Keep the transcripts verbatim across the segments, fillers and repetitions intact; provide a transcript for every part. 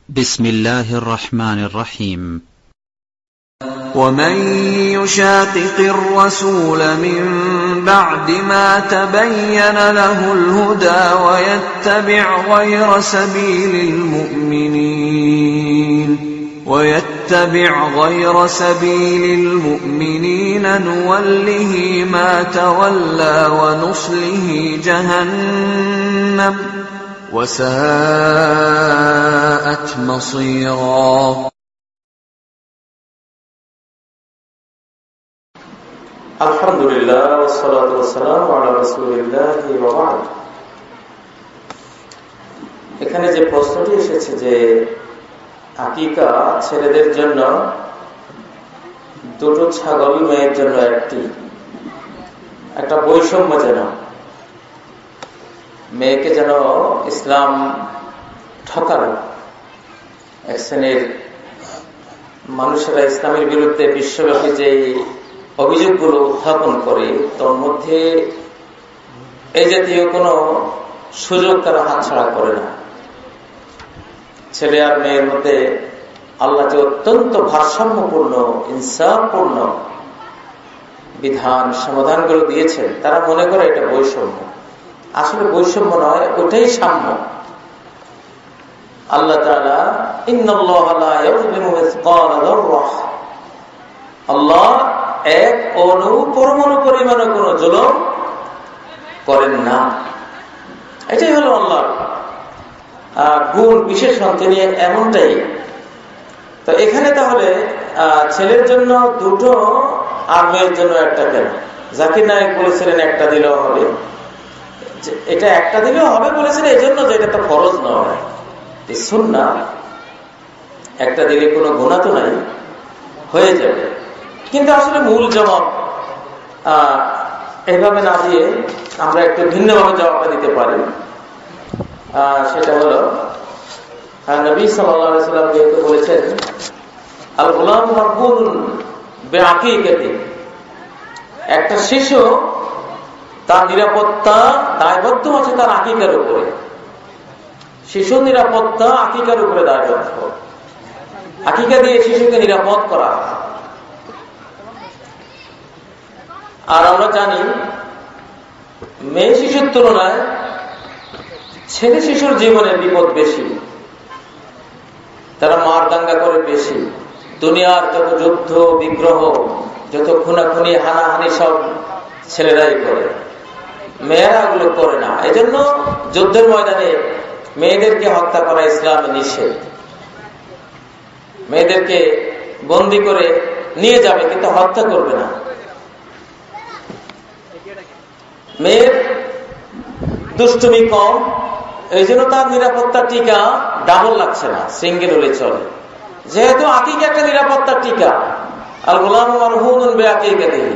بسم الله الرحمن الرحيم. ومن يشاقق الرسول من بعد ما تبين له الهدى ويتبع غير سبيل المؤمنين ويتبع غير سبيل المؤمنين نوله ما تولى ونصله جهنم وساءت مصيرا. আলহামদুলিল্লাহ ওয়াসসালাতু ওয়াসসালামু আলা রাসূলিল্লাহি ওয়া বা'দ। এখানে যে প্রশ্নটি এসেছে যে আকিকা ছেলেদের জন্য দুটো ছাগল, মেয়ের জন্য একটি, একটা বৈষম্য যেন, মেয়েকে যেন ইসলাম ঠকানো, এক শ্রেণীর মানুষেরা ইসলামের বিরুদ্ধে বিশ্বব্যাপী যে অভিযোগগুলো উত্থাপন করে তার মধ্যে এই জাতীয় কোনো সুযোগ তারা হাতছাড়া করে না। ছেলে আর মেয়ের মধ্যে আল্লাহ যে অত্যন্ত ভারসাম্যপূর্ণ, ইনসাফপূর্ণ বিধান সমাধানগুলো দিয়েছেন, তারা মনে করে এটা বৈষম্য। আসলে বৈষম্য নয়, ওটাই সাম্য। আল্লাহ তাআলা ইন্নাল্লাহা লা ইউযলিমু মিসকালা যাররাহ, আল্লাহ এক অণু পরমাণু পরিমাণে কোন জুলুম করেন না। এটাই হলো আল্লাহর গুণ বিশেষণ, তিনি এমনটাই। তো এখানে তাহলে ছেলের জন্য দুটো আর মেয়ের জন্য একটা কেন? জাকির নায়েক বলেছিলেন একটা দিলেও হবে, এটা একটা দিলেও হবে বলেছিলেন এই জন্য যে এটা তো ফরজ নয়, সুন্নাহ। একটা দিলে কোনো গুনাহ তো নাই, হয়ে যাবে। কিন্তু আসলে মূল জবাব এইভাবে না দিয়ে আমরা একটু ভিন্নভাবে জবাবটা দিতে পারি। সেটা হলো নবী সাল্লাল্লাহু আলাইহি ওয়াসাল্লাম যেহেতু বলেছেন আল গুলাম মারহুনুন বিআকিকাতি, একটা শিশু তার নিরাপত্তা দায়বদ্ধ আছে তার আকিকার উপরে। শিশু নিরাপত্তা আকিকার উপরে দায়বদ্ধ। আকিকা দিয়ে শিশুকে নিরাপদ করা। আর আমরা জানি মেয়ে শিশুর তুলনায় ছেলে শিশুর জীবনে বিপদ বেশি, তারা মার দাঙ্গা করে বেশি। দুনিয়ার যত যুদ্ধ বিগ্রহ, যত খুনাখুনি হানাহানি সব ছেলেরাই করে, মেয়েরা এগুলো করে না। এই জন্য যুদ্ধের ময়দানে মেয়েদেরকে হত্যা করা ইসলামে নিষেধ। মেয়েদেরকে বন্দী করে নিয়ে যাবে কিন্তু হত্যা করবে না। মেয়ের দুষ্টুমি কম, এই জন্য তার নিরাপত্তার টিকা ডাবল লাগছে না, সিঙ্গেল হলে চলে। যেহেতু আকিকা একটা নিরাপত্তার টিকা, আল গুলাম মারহুনুন বিআকিকাতিহি,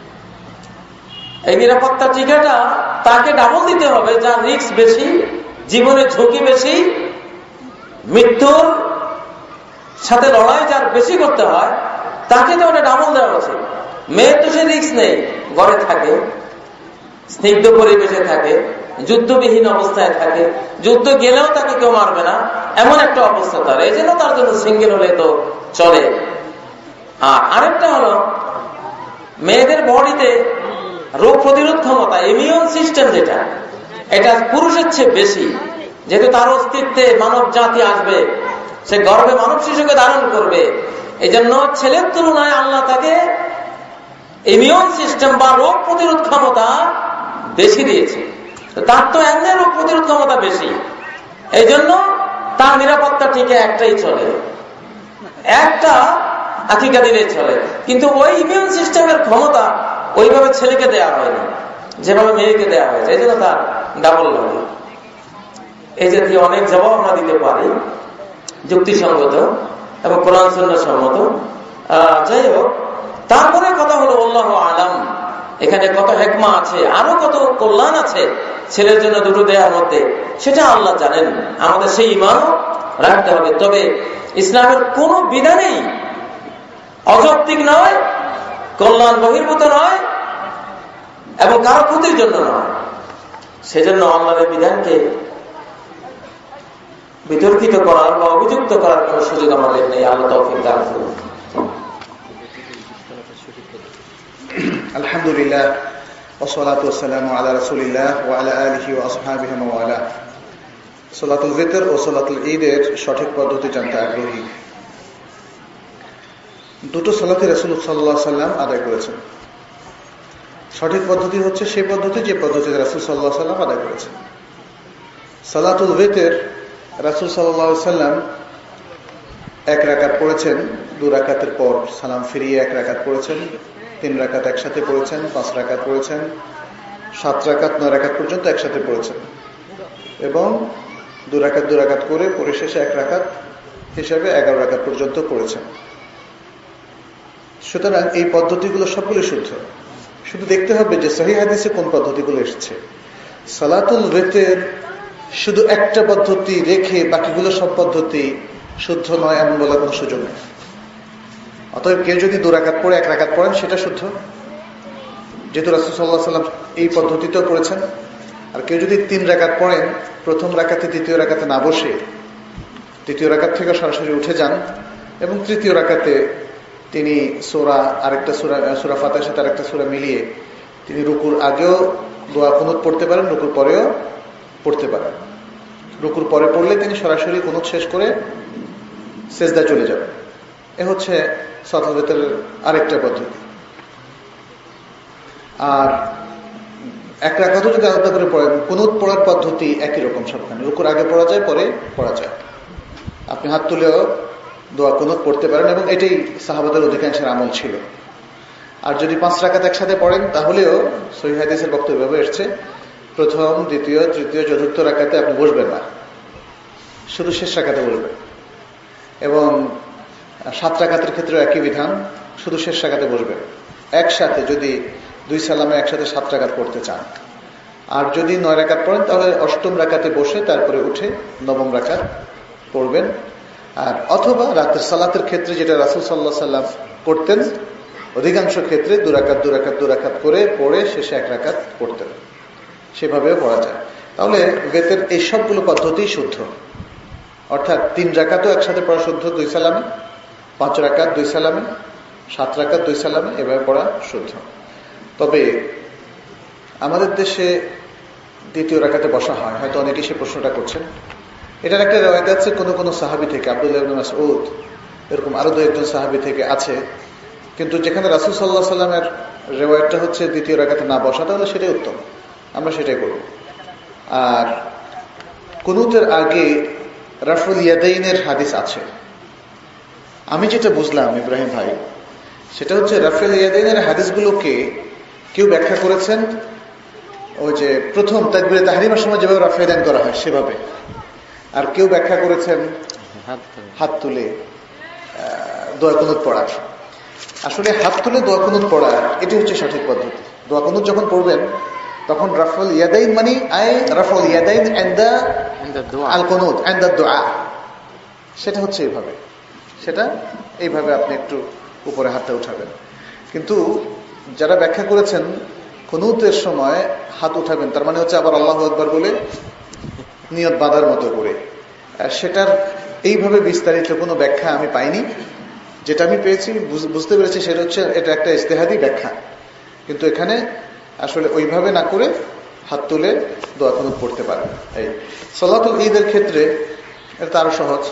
এই নিরাপত্তার টিকাটা তাকে ডাবল দিতে হবে। যার রিস্ক বেশি, জীবনের ঝুঁকি বেশি, মৃত্যুর সাথে লড়াই যার বেশি করতে হয়, তাকে তো ওটা ডাবল দেওয়া উচিত। মেয়ের তো সে রিস্ক নেই, ঘরে থাকে, স্নিগ্ধ পরিবেশে থাকে, যুদ্ধবিহীন অবস্থায় থাকে, যুদ্ধ গেলেও তাকে কেউ মারবে না, এমন একটা অবস্থা তার। এই জন্য তার জন্য সিঙ্গেল হলে তো চলে। আর আরেকটা হলো মেয়েদের বডিতে রোগ প্রতিরোধ ক্ষমতা, ইমিউন সিস্টেম যেটা, এটা পুরুষের চেয়ে বেশি। যেহেতু তার অস্তিত্বে মানব জাতি আসবে, সে গর্ভে মানব শিশুকে ধারণ করবে, এই জন্য ছেলের তুলনায় আল্লাহ তাকে ইমিউন সিস্টেম বা রোগ প্রতিরোধ ক্ষমতা বেশি দিয়েছে। তার তো এমনি রোগ প্রতিরোধ ক্ষমতা বেশি, এই জন্য তার নিরাপত্তা ঠিক একটাই চলে, একটা আকিকা দিলে চলে। কিন্তু ওই ইমিউন সিস্টেমের ক্ষমতা ওইভাবে ছেলেকে দেয়া হয়নি যেভাবে মেয়েকে দেয়া হয়েছে, এই জন্য তার ডাবল লাগে। এই জাতীয় অনেক জবাব আমরা দিতে পারি, যুক্তিসঙ্গত এবং কোরআন সুন্নাহ সম্মত। যাই হোক, তারপরে কথা হলো আল্লাহু আলাম, এখানে কত হিকমা আছে, আরো কত কল্যাণ আছে ছেলের জন্য দুটো দেওয়ার মধ্যে, সেটা আল্লাহ জানেন। আমাদের সেই ঈমানও রাখতে হবে। তবে ইসলামের কোন বিধানেই অযৌক্তিক নয়, কল্যাণ বহির্ভূত নয় এবং কারো ক্ষতির জন্য নয়। সেজন্য আল্লাহর বিধানকে বিতর্কিত করার বা অভিযুক্ত করার কোন সুযোগ আমাদের নেই। আল্লাহ তৌফিক দান করুন। আলহামদুলিল্লাহ ওয়াসসালাতু ওয়াসসালামু আলা রাসূলিল্লাহ ওয়া আলা আলিহি ওয়া আসহাবিহি ওয়া ওয়ালা। সালাতুল ফিতর ও সালাতুল ঈদের সঠিক পদ্ধতি জানতে আগ্রহী। দুটো সালাতে রাসূল সাল্লাল্লাহু আলাইহি সাল্লাম আদায় করেছেন। সঠিক পদ্ধতি হচ্ছে সেই পদ্ধতি যে পদ্ধতিতে রাসূল সাল্লাল্লাহু আলাইহি সাল্লাম আদায় করেছেন। সালাতুল ফিতর রাসূল সাল্লাল্লাহু আলাইহি সাল্লাম এক রাকাত পড়েছেন, দুই রাকাতের পর সালাম ফিরিয়ে এক রাকাত পড়েছেন, তিন রাকাত একসাথে পড়েছেন, পাঁচ রাকাত পড়েছেন, সাত রাকাত নয় রাকাত পর্যন্ত একসাথে পড়েছেন এবং দু রাকাত দু রাকাত করে পরিশেষে এক রাকাত হিসাবে এগারো রাকাত পর্যন্ত পড়েছেন। সুতরাং এই পদ্ধতিগুলো সবগুলো শুদ্ধ। শুধু দেখতে হবে যে সহিহ হাদিসে কোন পদ্ধতিগুলো এসেছে। সালাতুল ভিতর শুধু একটা পদ্ধতি রেখে বাকিগুলো সব পদ্ধতি শুদ্ধ নয় এমন বলার কোনো সুযোগ নেই। অতএব কেউ যদি দু রাকাত পড়ে এক রাকাত পড়েন সেটা শুদ্ধ, যেহেতু রাসূল সাল্লাল্লাহু আলাইহি সাল্লাম এই পদ্ধতিতেও পড়েছেন। আর কেউ যদি তিন রাকাত পড়েন, প্রথম রাকাতে দ্বিতীয় রাকাতে না বসে দ্বিতীয় রাকাত থেকে সরাসরি উঠে যান এবং তৃতীয় রাকাতে তিনি সূরা আরেকটা সূরা সূরা ফাতিহার সাথে আরেকটা সূরা মিলিয়ে তিনি রুকুর আগেও দোয়া কুনুত পড়তে পারেন, রুকুর পরেও পড়তে পারেন। রুকুর পরে পড়লে তিনি সরাসরি কুনুত শেষ করে সেজদা চলে যাবেন। এ হচ্ছে সালাতুল ভিতরের আরেকটা পদ্ধতি। আর এক রাকাতও যদি আলাদা করে পড়েন, কুনুত পড়ার পদ্ধতি একই রকম সবখানে। রুকুর আগে পড়া যায়, পরে পড়া যায়। আপনি হাত তুলেও দোয়া কুনুত পড়তে পারেন এবং এটাই সাহাবাদের অধিকাংশের আমল ছিল। আর যদি পাঁচ রাকাত একসাথে পড়েন তাহলেও সহিহ হাদিসের বক্তব্য এসেছে প্রথম, দ্বিতীয়, তৃতীয়, চতুর্থ রাকাতে আপনি বসবেন না, শুধু শেষ রাকাতে বসবেন। এবং সাত রাকাতের ক্ষেত্রে একই বিধান, শুধু শেষ রাকাতে বসবেন। একসাথে যদি দুই সালামে একসাথে সাত রাকাত পড়তে চান, আর যদি নয় রাকাত পড়েন তাহলে অষ্টম রাকাতে বসে তারপরে উঠে নবম রাকাত পড়বেন। আর অথবা রাতের সালাতের ক্ষেত্রে যেটা রাসূল সাল্লাল্লাহু আলাইহি সাল্লাম করতেন, অধিকাংশ ক্ষেত্রে দু রাকাত দু রাকাত দু রাকাত করে পড়ে শেষে এক রাকাত পড়তেন, সেভাবেও পড়া যায়। তাহলে বেতের এই সবগুলো পদ্ধতি শুদ্ধ। অর্থাৎ তিন রাকাতও একসাথে পড়া শুদ্ধ দুই সালামে, পাঁচ রাকাত দুই সালামে, সাত রাকাত দুই সালামে, এভাবে পড়া শুদ্ধ। তবে আমাদের দেশে দ্বিতীয় রাকাতে বসা হয়, হয়তো অনেকেই সে প্রশ্নটা করছেন। এটার একটা রিওয়ায়াত আছে কোনো কোনো সাহাবী থেকে, আব্দুল্লাহ ইবনে মাসউদ, এরকম আরো দু একজন সাহাবী থেকে আছে। কিন্তু যেখানে রাসূল সাল্লাল্লাহু আলাইহি সাল্লামের রিওয়ায়াতটা হচ্ছে দ্বিতীয় রাকাতে না বসা, তাহলে সেটাই উত্তম, আমরা সেটাই করব। আর কুনুতের আগে রাফুল ইয়াদাইনের হাদিস আছে। আমি যেটা বুঝলাম ইব্রাহিম ভাই, সেটা হচ্ছে রাফুল ইয়াদাইনের হাদিসগুলোকে কেউ ব্যাখ্যা করেছেন ওই যে প্রথম তাকবীরে তাহরিমার সময় যেভাবে রাফুল ইয়াদাইন করা হয় সেভাবে, আর কেউ ব্যাখ্যা করেছেন হাত তুলে দোয়া কুনুত পড়ার। আসলে হাত তুলে দোয়া কুনুত পড়া এটি হচ্ছে সঠিক পদ্ধতি। দোয়া কুনুত যখন পড়বেন তখন রাফুল ইয়াদাইন মানে আই রাফুল ইয়াদাইন এন্ড দ্য আল কুনুত এন্ড দ্য দোয়া, সেটা হচ্ছে এইভাবে, সেটা এইভাবে আপনি একটু উপরে হাতটা উঠাবেন। কিন্তু যারা ব্যাখ্যা করেছেন কুনুতের সময় হাত উঠাবেন, তার মানে হচ্ছে আবার আল্লাহু আকবার বলে নিয়ত বাঁধার মতো করে, সেটার এইভাবে বিস্তারিত কোনো ব্যাখ্যা আমি পাইনি। যেটা আমি পেয়েছি, বুঝতে পেরেছি, সেটা হচ্ছে এটা একটা ইজতিহাদি ব্যাখ্যা। কিন্তু এখানে আসলে ওইভাবে না করে হাত তুলে দোয়া কুনুত পড়তে পারেন। এই সালাতুল ঈদের ক্ষেত্রে এটা আরো সহজ।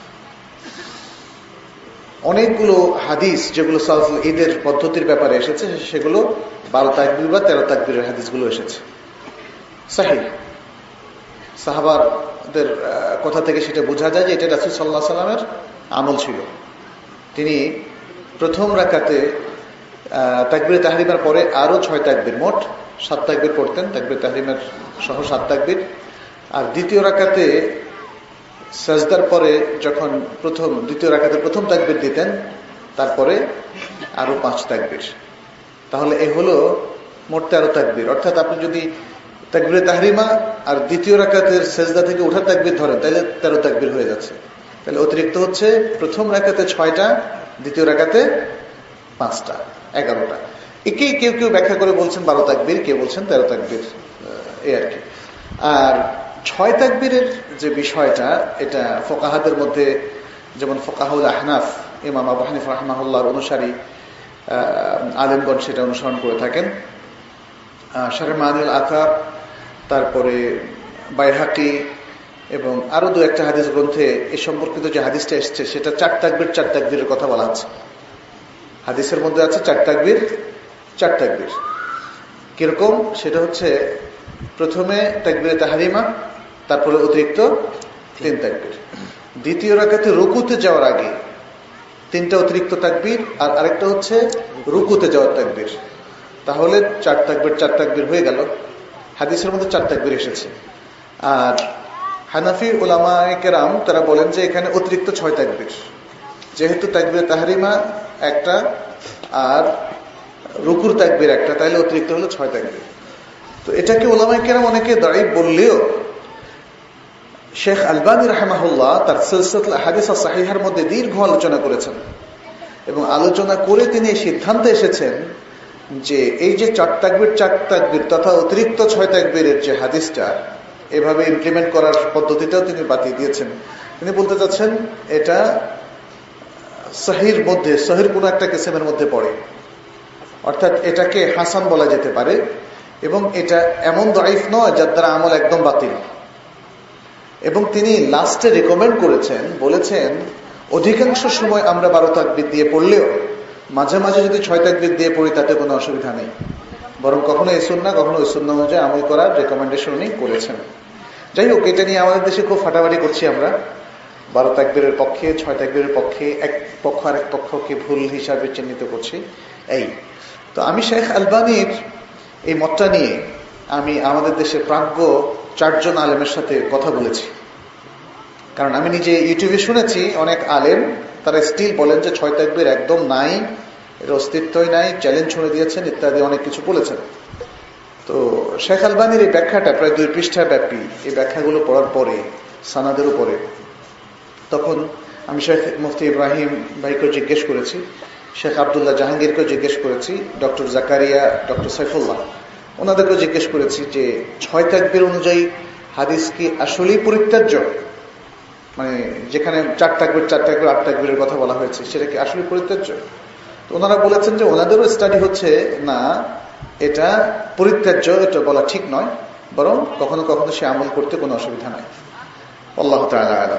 অনেকগুলো হাদিস যেগুলো সালাতুল ঈদের পদ্ধতির ব্যাপারে এসেছে, সেগুলো বারো তাকবীর বা তেরো তাকবীরের হাদিসগুলো এসেছে সহিহ। সাহাবাদের কথা থেকে সেটা বোঝা যায় যে এটা রাসূল সাল্লাল্লাহু আলাইহি সাল্লামের আমল ছিল। তিনি প্রথম রাকাতে তাকবীরে তাহরিমার পরে আরো ছয় তাকবীর, মোট সাত তাকবীর পড়তেন, তাকবীরে তাহরিমার সহ সাত তাকবীর। আর দ্বিতীয় রাকাতে সাজদার পরে যখন প্রথম দ্বিতীয় রাকাতে প্রথম তাকবীর দিতেন, তারপরে আরো পাঁচ তাকবীর। তাহলে এই হলো মোট তেরো তাকবীর। অর্থাৎ আপনি যদি তাকবীরে তাহরিমা আর দ্বিতীয় রাকাতের সেজদা থেকে ওঠার তাকবীর ধরেন, তাহলে তেরো তাকবীর হয়ে যাচ্ছে। তাহলে অতিরিক্ত হচ্ছে প্রথম রাকাতে ছয়টা, দ্বিতীয় রাকাতে পাঁচটা, এগারোটা। একেই কেউ কেউ ব্যাখ্যা করে বলছেন বারো তাকবীর, কেউ বলছেন তেরো তাকবীর, এই আর কি। আর ছয় তাকবীরের যে বিষয়টা, এটা ফোকাহাদের মধ্যে যেমন ফোকাহুল আহনাফ ইমাম আবু হানিফা রাহমাহুল্লাহর অনুসারী আলেমগণ সেটা অনুসরণ করে থাকেন। শারহ মানিল আকার, তারপরে বাইহাকি এবং আরো দু একটা হাদিস গ্রন্থে এ সম্পর্কিত যে হাদিসটা এসছে সেটা চার তাকবীর চার তাকবীরের কথা বলা আছে। হাদিসের মধ্যে আছে চার তাকবীর চার তাকবীর। কিরকম? সেটা হচ্ছে প্রথমে তাকবীরে তাহরিমা, তারপরে অতিরিক্ত তিন তাকবীর। দ্বিতীয় রাকাতে রুকুতে যাওয়ার আগে তিনটা অতিরিক্ত তাকবীর, আর আরেকটা হচ্ছে রুকুতে যাওয়ার তাকবীর। তাহলে চার তাকবীর চার তাকবীর হয়ে গেল। হাদিসের মধ্যে চার তাকবীর এসেছে। আর হানাফি উলামায়ে কেরাম তারা বলেন যে এখানে অতিরিক্ত ছয় তাকবীর, যেহেতু তাকবীরে তাহরিমা একটা আর রুকুর তাকবীর একটা, তাহলে অতিরিক্ত হলো ছয় তাকবীর। তো এটাকে উলামায়ে কেরাম অনেকে দাঈফ বললেও শেখ আলবানী রাহিমাহুল্লাহ তার সিলসিলাতুল আহাদিস আস-সাহিহার মধ্যে দীর্ঘ আলোচনা করেছেন এবং আলোচনা করে তিনি এই সিদ্ধান্তে এসেছেন যে এই যে চার তাকবীর চার তাকবীর তথা অতিরিক্ত ছয় তাকবীরের যে হাদিসটা, এভাবে ইমপ্লিমেন্ট করার পদ্ধতিটাও তিনি বাতিল দিয়েছেন। তিনি বলতে চাচ্ছেন এটা সহির মধ্যে, সহির কোনো একটা কিসমের মধ্যে পড়ে, অর্থাৎ এটাকে হাসান বলা যেতে পারে এবং এটা এমন দাঈফ নয় যার দ্বারা আমল একদম বাতিল। এবং তিনি লাস্টে রেকমেন্ড করেছেন, বলেছেন অধিকাংশ সময় আমরা বারো তাকবীর দিয়ে পড়লেও মাঝে মাঝে যদি ছয় তাকবীর দিয়ে পড়ি তাতে কোনো অসুবিধা নেই, বরং কখনো এই সুন্নাহ কখনো ওই সুন্নাহ অনুযায়ী আমল করার রেকমেন্ডেশন উনি করেছেন। যাই হোক, এটা নিয়ে আমাদের দেশে খুব ফাটাফাটি করছি আমরা, বারো তাকবীরের পক্ষে ছয় তাকবীরের পক্ষে, এক পক্ষ আর এক পক্ষকে ভুল হিসাবে চিহ্নিত করছি। এই তো আমি শেখ আলবানীর এই মতটা নিয়ে আমি আমাদের দেশের প্রাজ্ঞ চারজন আলেমের সাথে কথা বলেছি। কারণ আমি নিজে ইউটিউবে শুনেছি অনেক আলেম তারা স্টিল বলেন যে ছয় তাকবীর একদম নাই, এর অস্তিত্বই নাই, চ্যালেঞ্জ ছুড়ে দিয়েছেন ইত্যাদি অনেক কিছু বলেছেন। তো শেখ আলবানীর এই ব্যাখ্যাটা প্রায় দুই পৃষ্ঠা ব্যাপী, এই ব্যাখ্যাগুলো পড়ার পরে সানাদের উপরে তখন আমি শেখ মুফতি ইব্রাহিম ভাইকেও জিজ্ঞেস করেছি, শেখ আবদুল্লাহ জাহাঙ্গীরকেও জিজ্ঞেস করেছি, ডক্টর জাকারিয়া, ডক্টর সাইফুল্লাহ ওনাদেরকেও জিজ্ঞেস করেছি যে ছয় তাকবীর অনুযায়ী হাদিস কি আসলেই পরিত্যাজ্য, মানে যেখানে চার তাকবীর চার তাকবীর আট তাকবীরের কথা বলা হয়েছে সেটা কি আসলে পরিত্যাজ্য? তো ওনারা বলেছেন যে ওনাদেরও স্টাডি হচ্ছে না, এটা পরিত্যাজ্য এটা বলা ঠিক নয়, বরং কখনো কখনো সে আমল করতে কোনো অসুবিধা নাই। আল্লাহু তাআলা আ'লাম।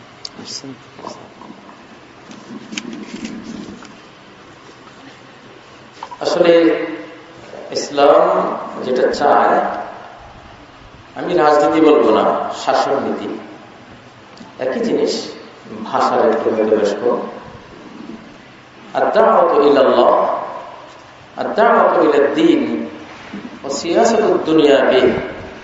আসলে ইসলাম যেটা চায়, আমি রাজনীতি বলবো না, শাসন নীতি একই জিনিস, ভাষার একটু বেশ আদ-দাওয়াতু ইলাল্লাহ আদ-দাওয়াতু ইলাদ-দ্বীন ওয়া সিয়াসাতুদ দুনিয়া বিহি,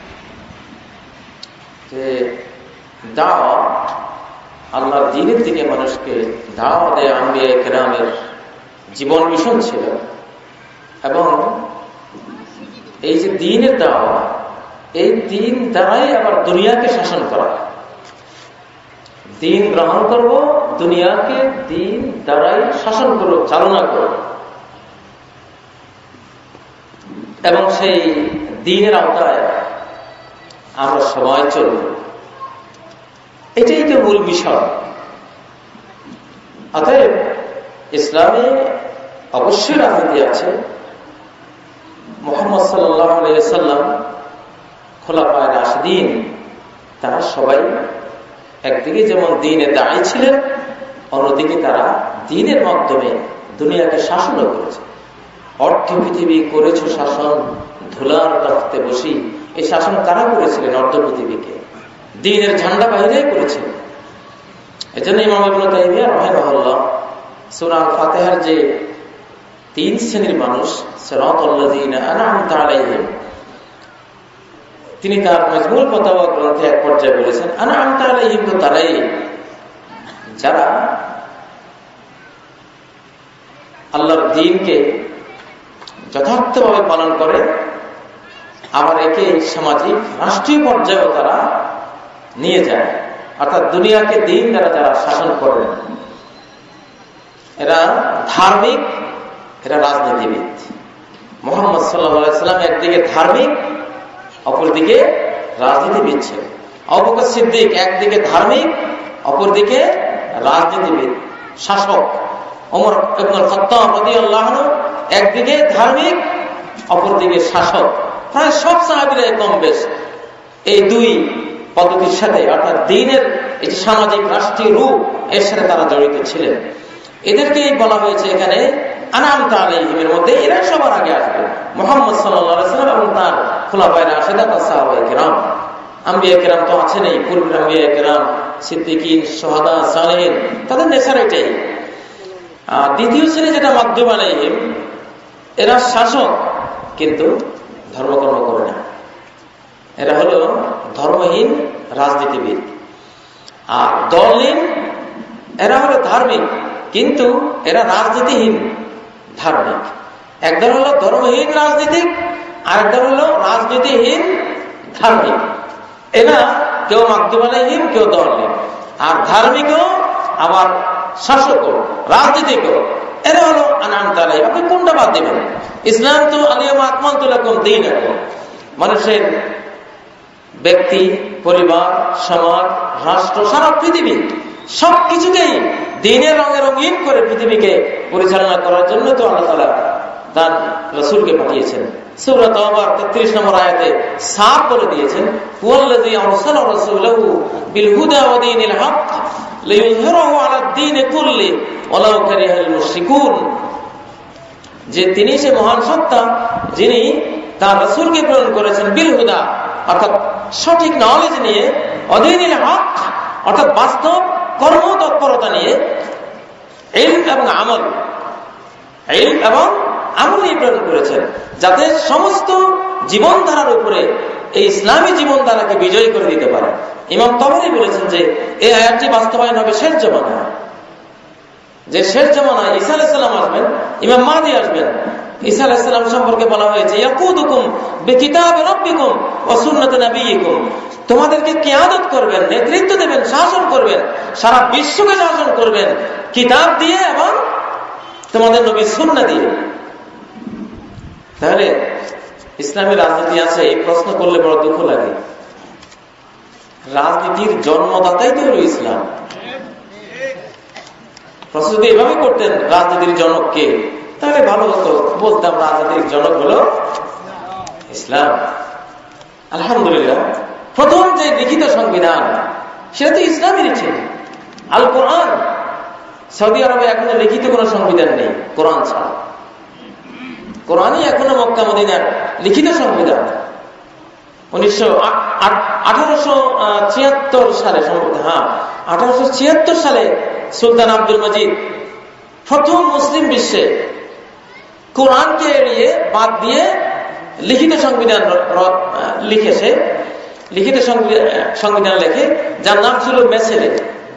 যে দাওয়া আল্লাহর দ্বীনের দিকে মানুষকে দাওয়া দেয় আম্বিয়া কেরামের জীবন মিশন ছিল। এবং এই যে দ্বীনের দাওয়া, এই দ্বীন দ্বারাই আবার দুনিয়াকে শাসন করা। দ্বীন গ্রহণ করব, দুনিয়াকে দ্বীন দ্বারাই শাসন করব, চালনা করব, এবং সেই দ্বীনের আওতায় আমরা সবাই চলব। এটাই তো মূল বিষয়। অতএব ইসলামে অবশ্যই রাজনীতি আছে। মুহাম্মদ সাল্লাল্লাহু আলাইহি ওয়াসাল্লাম, খোলাফায়ে রাশিদিন, তারা সবাই একদিকে যেমন দ্বীনের দায়ী ছিলেন, অন্যদিকে তারা দ্বীনের মাধ্যমে দুনিয়াকে শাসনও করেছে। অর্ধ পৃথিবী করেছ শাসন, ধুলার তখতে বসি, এই শাসন কারা করেছিলেন? অর্ধ পৃথিবীকে দ্বীনের ঝান্ডা বাইরে করেছিলেন। এজন্য ইমাম ইবনে তাইমিয়া রাহিমাহুল্লাহ সূরা ফাতিহার যে তিন শ্রেণীর মানুষ, সিরাতাল্লাযীনা আন'আমতা আলাইহিম, তিনি তার মাজমুল ফতাওয়া গ্রন্থে এক পর্যায়ে বলেছেন, আন'আমতা আলাইহিম তো তারাই যারা আল্লাহর দ্বীনকে যথার্থভাবে পালন করে, আবার একে সামাজিক রাষ্ট্রীয় পর্যায়েও তারা নিয়ে যায়, অর্থাৎ দুনিয়াকে দ্বীন দ্বারা যারা শাসন করে। এরা ধার্মিক, এরা রাজনীতিবিদ। মুহাম্মদ সাল্লাল্লাহু আলাইহি ওয়াসাল্লাম একদিকে ধার্মিক, অপরদিকে রাজনীতিবিদ ছিলেন। আবু বকর সিদ্দিক একদিকে ধার্মিক, অপরদিকে রাজনীতিবিদ, শাসক। ওমর ইবনুল খাত্তাব রাদিয়াল্লাহু আনহু একদিকে ধার্মিক, অপরদিকে শাসক। প্রায় সব সাহাবীরা কম বেশ এই দুই পদ্ধতির সাথে, অর্থাৎ দ্বীনের এই যে সামাজিক রাষ্ট্রীয় রূপ, এর সাথে তারা জড়িত ছিলেন। এদেরকেই বলা হয়েছে এখানে আনআমতা আলাইহিমের মধ্যে, এরা সবার আগে আসবে। মুহাম্মদ সাল্লাল্লাহু আলাইহি সাল্লাম এবং তার খুলাফায়ে রাশিদিন ও সাহাবায়ে কেরাম। আম্বিয়া কেরাম তো আছেনই, পূর্বের আম্বিয়া কেরাম, সিদ্দিকিন, শুহাদা, সালেহিন, তাদের নেশার এটাই। আর দ্বিতীয় শ্রেণী যেটা মাগদুব আলাইহিম, এরা শাসক কিন্তু ধর্মকর্ম করে না। এরা হলো ধর্মহীন রাজনীতিবিদ। আর দলহীন, এরা হলো ধার্মিক কিন্তু এরা রাজনীতিহীন ধার্মিক। একদল হলো ধর্মহীন রাজনীতিক, আরেকদল হলো রাজনীতিহীন ধার্মিক। এরা কেউ মাগদুব আলাইহিম, কেউ দলহীন। আর ধার্মিকও আবার শাসকও রাজনীতিকও, এরা হলো আনআমতা আলাইহিম। আপনি কোনটা বাদ দিবেন? ইসলাম তো আল-ইয়াওমা আকমালতু লাকুম দীনাকুম, মানুষের ব্যক্তি, পরিবার, সমাজ, রাষ্ট্র, সারা পৃথিবী সবকিছুকেই দ্বীনের রঙে রঙিন করে পৃথিবীকে পরিচালনা করার জন্য তো আল্লাহ তাআলা তার রাসূলকে পাঠিয়েছেন। সূরা তাওবার তেত্রিশ নম্বর আয়াতে সাফ বলে দিয়েছেন, হুয়াল্লাযী আরসালা রাসূলাহু বিল হুদা ওয়া দীনিল হক লিইয়ুযহিরাহু আলা দ্বীনি কুল্লি ওয়ালাউ কারিহাল মুশরিকুন। যে তিনি সে মহান সত্তা যিনি তার রাসূলকে প্রেরণ করেছেন বিল হুদা, অর্থাৎ সঠিক নলেজ নিয়ে, অদীনিল হক অর্থাৎ বাস্তব কর্ম তৎপরতা নিয়ে, ইলম এবং আমল, ইলম এবং আমল নিয়ে প্রেরণ করেছেন, যাতে সমস্ত জীবনধারার উপরে এই ইসলামী জীবনধারাকে বিজয়ী করে দিতে পারে। ইমাম তাবরী বলেছেন যে এই আয়াতটি বাস্তবায়ন হবে শেষ জামানায়, যে শেষ জামানায় ঈসা আলাইহিস সালাম আসবেন, ইমাম মাহদী আসবেন। ঈসা আলাইহিস সালাম সম্পর্কে বলা হয়েছে, ইয়াকুদুকুম বিকিতাবি রাব্বিকুম ওয়া সুন্নাতি নাবিয়্যিকুম, তোমাদেরকে কিয়াদত করবেন, নেতৃত্ব দেবেন, শাসন করবেন, সারা বিশ্বকে শাসন করবেন কিতাব দিয়ে এবং তোমাদের নবীর সুন্নাহ দিয়ে। তাহলে ইসলামী রাজনীতি আছে, এই প্রশ্ন করলে বড় দুঃখ লাগে। রাজনীতির জন্মদাতাই তো হলো ইসলাম। প্রশ্ন যদি এভাবে করতেন রাজনীতির জনক কে, তাহলে ভালো হতো, বলতাম রাজনীতির জনক হলো ইসলাম। আলহামদুলিল্লাহ, প্রথম যে লিখিত সংবিধান সেটা তো ইসলামেরই ছিল, আল কোরআন। সৌদি আরবে এখনো লিখিত কোন সংবিধান নেই কোরআন ছাড়া। কোরআনই এখনো মক্কা মদিনার লিখিত সংবিধান। উনিশশো আঠারোশো ছিয়াত্তর সালে সম্ভবত, হ্যাঁ আঠারোশো ছিয়াত্তর সালে সুলতান আব্দুল মজিদ প্রথম মুসলিম বিশ্বে কোরআনকে এড়িয়ে বাদ দিয়ে লিখিত সংবিধান লিখেছে, লিখিত সংবিধান লেখে, যার নাম ছিল মেসেলে।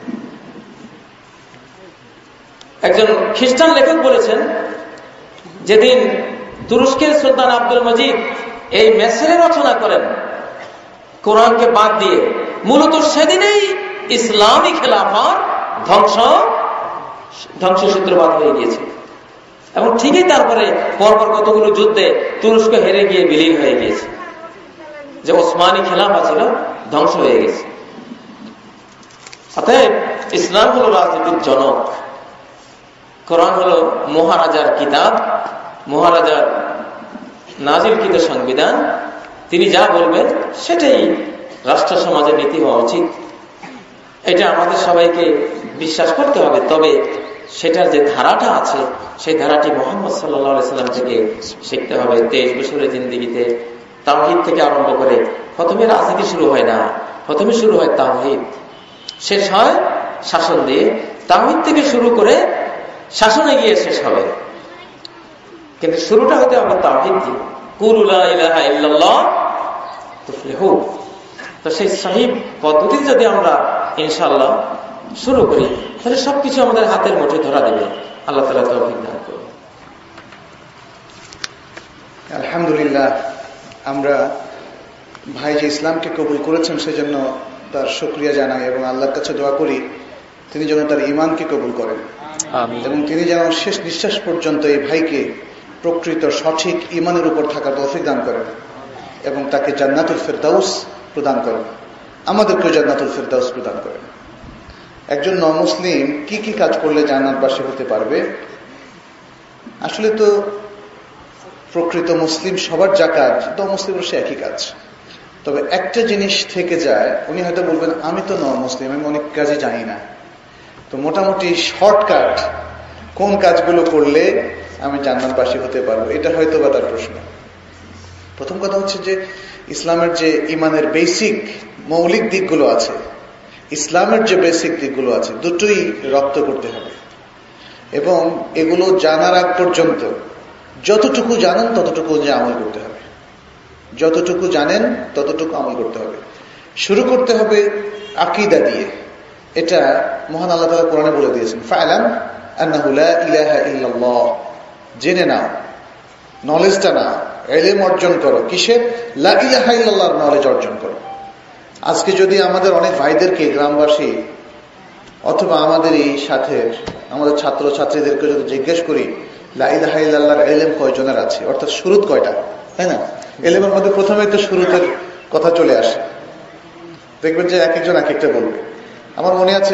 একজন খ্রিস্টান লেখক বলেছেন, যেদিন তুরস্কের সুলতান আব্দুল মজিদ এই মেসেলে রচনা করেন কোরআনকে বাদ দিয়ে, মূলত সেদিনেই ইসলামী খেলাফার ধ্বংস ধ্বংসসূত্রপাত হয়ে গিয়েছে। এবং ঠিকই তারপরে পরপর কতগুলো যুদ্ধে তুরস্ক হেরে গিয়ে বিলীন হয়ে গিয়েছে, যে ওসমানী খেলাফা ছিল ধ্বংস হয়ে গেছে। অতএব ইসলাম হলো রাজনীতির জনক, কোরআন হলো মহারাজার কিতাব, মহারাজার নাজিলকৃত সংবিধান। তিনি যা বলবেন সেটাই রাষ্ট্র সমাজের নীতি হওয়া উচিত। এটা আমাদের সবাইকে বিশ্বাস করতে হবে। তবে সেটার যে ধারাটা আছে, সেই ধারাটি মুহাম্মদ সাল্লাল্লাহু আলাইহি সাল্লাম থেকে শিখতে হবে। তেইশ বছরের জিন্দেগিতে তাওহীদ থেকে আরম্ভ করে, প্রথমে রাজনীতি শুরু হয় না, প্রথমে শুরু হয় তাওহীদ, শেষ হয় শাসন দিয়ে। তাওহীদ থেকে শুরু করে শাসনে গিয়ে শেষ হবে, কিন্তু শুরুটা হতে হবে তাওহীদ দিয়ে। কুলু লা ইলাহা ইল্লাল্লাহ তুফলিহু। তো সেই সহিহ পদ্ধতি যদি আমরা ইনশাআল্লাহ শুরু করি, তাহলে সবকিছু আমাদের হাতের মুঠে ধরা দেবে। আল্লাহ তাআলা তৌফিক দান করুন। আলহামদুলিল্লাহ, আমরা ভাই যে ইসলামকে কবুল করেছেন সেজন্য তার শুকরিয়া জানাই এবং আল্লাহর কাছে দোয়া করি তিনি যেন তার ঈমানকে কবুল করেন এবং তিনি যেন শেষ নিঃশ্বাস পর্যন্ত এই ভাইকে প্রকৃত সঠিক ঈমানের উপর থাকার তৌফিক দান করেন এবং তাকে জান্নাতুল ফেরদাউস প্রদান করেন। আমাদেরকেও জান্নাতুল ফেরদাউস প্রদান করেন। একজন নমুসলিম কি কি কাজ করলে জান্নাতবাসী হতে পারবে? আসলে তো প্রকৃত মুসলিম সবার যা কাজ, তো মুসলিমের সে একই কাজ। তবে একটা জিনিস থেকে যায়, উনি হয়তো বলবেন আমি তো নন মুসলিম, আমি অনেক কাজই জানি না, তো মোটামুটি শর্টকাট কোন কাজগুলো করলে আমি জান্নাতবাসী হতে পারবো, এটা হয়তো বা তার প্রশ্ন। প্রথম কথা হচ্ছে যে ইসলামের যে ইমানের বেসিক মৌলিক দিকগুলো আছে, ইসলামের যে বেসিক দিকগুলো আছে, দুটোই রপ্ত করতে হবে। এবং এগুলো জানার আগ পর্যন্ত যতটুকু জানেন ততটুকু যে আমল করতে হবে, যতটুকু জানেন ততটুকু আমল করতে হবে। শুরু করতে হবে আকীদা দিয়ে। এটা মহান আল্লাহ তাআলা কোরআনে বলে দিয়েছেন, ফা'লাম আন্নাহু লা ইলাহা ইল্লাল্লাহ, জেনে নাও, নলেজটা নাও, ইলম অর্জন করো। কিসের? লা ইলাহা ইল্লাল্লাহর নলেজ অর্জন করো। আজকে যদি আমাদের অনেক ভাইদেরকে, গ্রামবাসী অথবা আমাদের এই সাথে আমাদের ছাত্র ছাত্রীদেরকে যদি জিজ্ঞেস করি লা ইলাহা ইল্লাল্লাহর ইলম কয়জনের আছে, অর্থাৎ শুরুত কয়টা, তাই না? ইলমের মধ্যে প্রথমে তো শুরুতের কথা চলে আসে। দেখবেন যে এক একজন এক একটা বলবে। আমার মনে আছে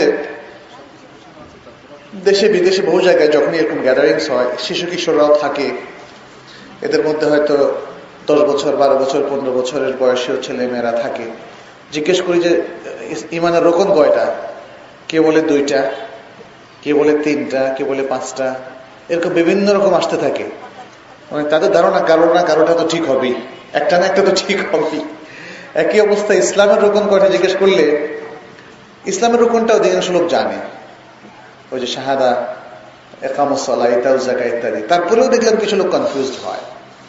দেশে বিদেশে বহু জায়গায় যখন এরকম গ্যাদারিংস হয়, শিশু কিশোররাও থাকে, এদের মধ্যে হয়তো দশ বছর বারো বছর পনেরো বছরের বয়সীয় ছেলে মেয়েরা থাকে। জিজ্ঞেস করি যে ইমানের রোকন কয়টা, কে বলে দুইটা, কে বলে তিনটা, কে বলে পাঁচটা, এরকম বিভিন্ন রকম আসতে থাকে। মানে তাদের ধারণা কারো না কারোটা তো ঠিক হবেই, একটা না একটা তো ঠিক হবেই। একই অবস্থা ইসলামের রোকন কয়টা জিজ্ঞেস করলে ইসলামের রোকনটা অধিকাংশ লোক জানে, ওই যে শাহাদা, ইকামুস সালাহ, ইতাউজ যাকাত ইত্যাদি। তারপরেও দেখলাম কিছু লোক কনফিউজড হয়।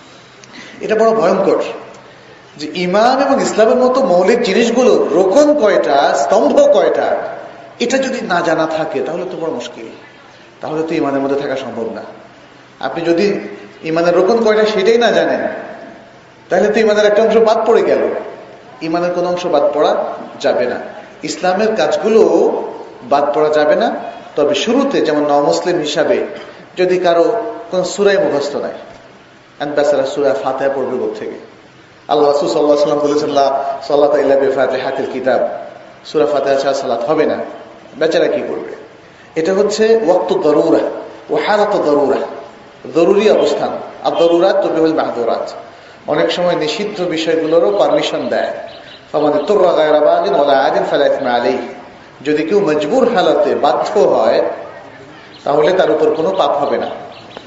এটা বড় ভয়ঙ্কর যে ঈমান এবং ইসলামের মতো মৌলিক জিনিসগুলো রোকন কয়টা, স্তম্ভ কয়টা, এটা যদি না জানা থাকে তাহলে তো বড় মুশকিল, তাহলে তো ঈমানের মধ্যে থাকা সম্ভব না। আপনি যদি ঈমানের রোকন কয়টা সেটাই না জানেন, তাহলে তো ঈমানের একটা অংশ বাদ পড়ে গেল। ঈমানের কোন অংশ বাদ পড়া যাবে না, ইসলামের কাজগুলো বাদ পড়া যাবে না। তবে শুরুতে যেমন নমুসলিম হিসাবে যদি কারো কোন সূরাই মুখস্থ নাই, বেচারা সূরা ফাতিহা পড়বে কোথা থেকে? আল্লাহ রাসূল সাল্লাল্লাহু আলাইহি ওয়াসাল্লাম বলেছেন লা সালাতা ইল্লা বিফাতিহাতিল কিতাব, সূরা ফাতিহা ছাড়া সালাত হবে না। বেচারা কি করবে? এটা হচ্ছে ওয়াক্তু দারুরা ও হালাতু দারুরা, জরুরি অবস্থান। আর দারুরাত তুবিহুল মাহদুরাত, অনেক সময় নিষিদ্ধ বিষয়গুলোরও পারমিশন দেয়। ফামান তুররা গায়রা বাগিন ওয়ালা আদিন ফালা ইসমা আলাইহি, যদি কেউ মজবুর হালাতে বাধ্য হয় তাহলে তার উপর কোনো পাপ হবে না।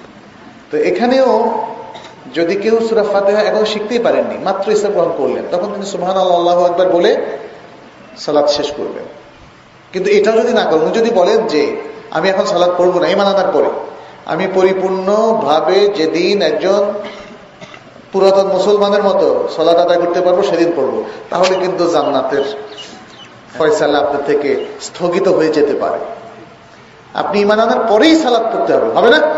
তো এখানেও যদি কেউ সূরা ফাতিহা এখন শিখতেই পারেননি, মাত্র ইসলাম গ্রহণ করলেন, তখন তিনি সুবহানাল্লাহ আল্লাহু আকবার বলে সালাত শেষ করবেন। কিন্তু এটাও যদি না করেন, যদি বলেন যে আমি এখন সালাত পড়বো না, ঈমান আনার পরে আমি পরিপূর্ণ ভাবে যেদিন একজন পুরাতন মুসলমানের মতো সালাত আদায় করতে পারবো সেদিন পড়বো, তাহলে কিন্তু জান্নাতের ফয়সালা আপনার থেকে স্থগিত হয়ে যেতে পারে। আপনি ঈমান আনার পরেই সালাত পড়তে হবে, হবে না?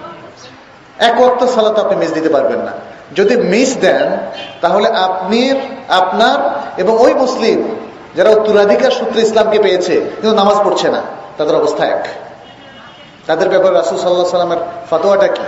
এক ওয়াক্ত সালাত আপনি মিস দিতে পারবেন না। যদি মিস দেন তাহলে আপনি, আপনার এবং ওই মুসলিম যারা উত্তরাধিকার সূত্রে ইসলামকে পেয়েছে কিন্তু নামাজ পড়ছে না, তাদের অবস্থা এক। তাদের ব্যাপারে রাসূল সাল্লাল্লাহু আলাইহি ওয়াসাল্লামের ফতোয়াটা কি?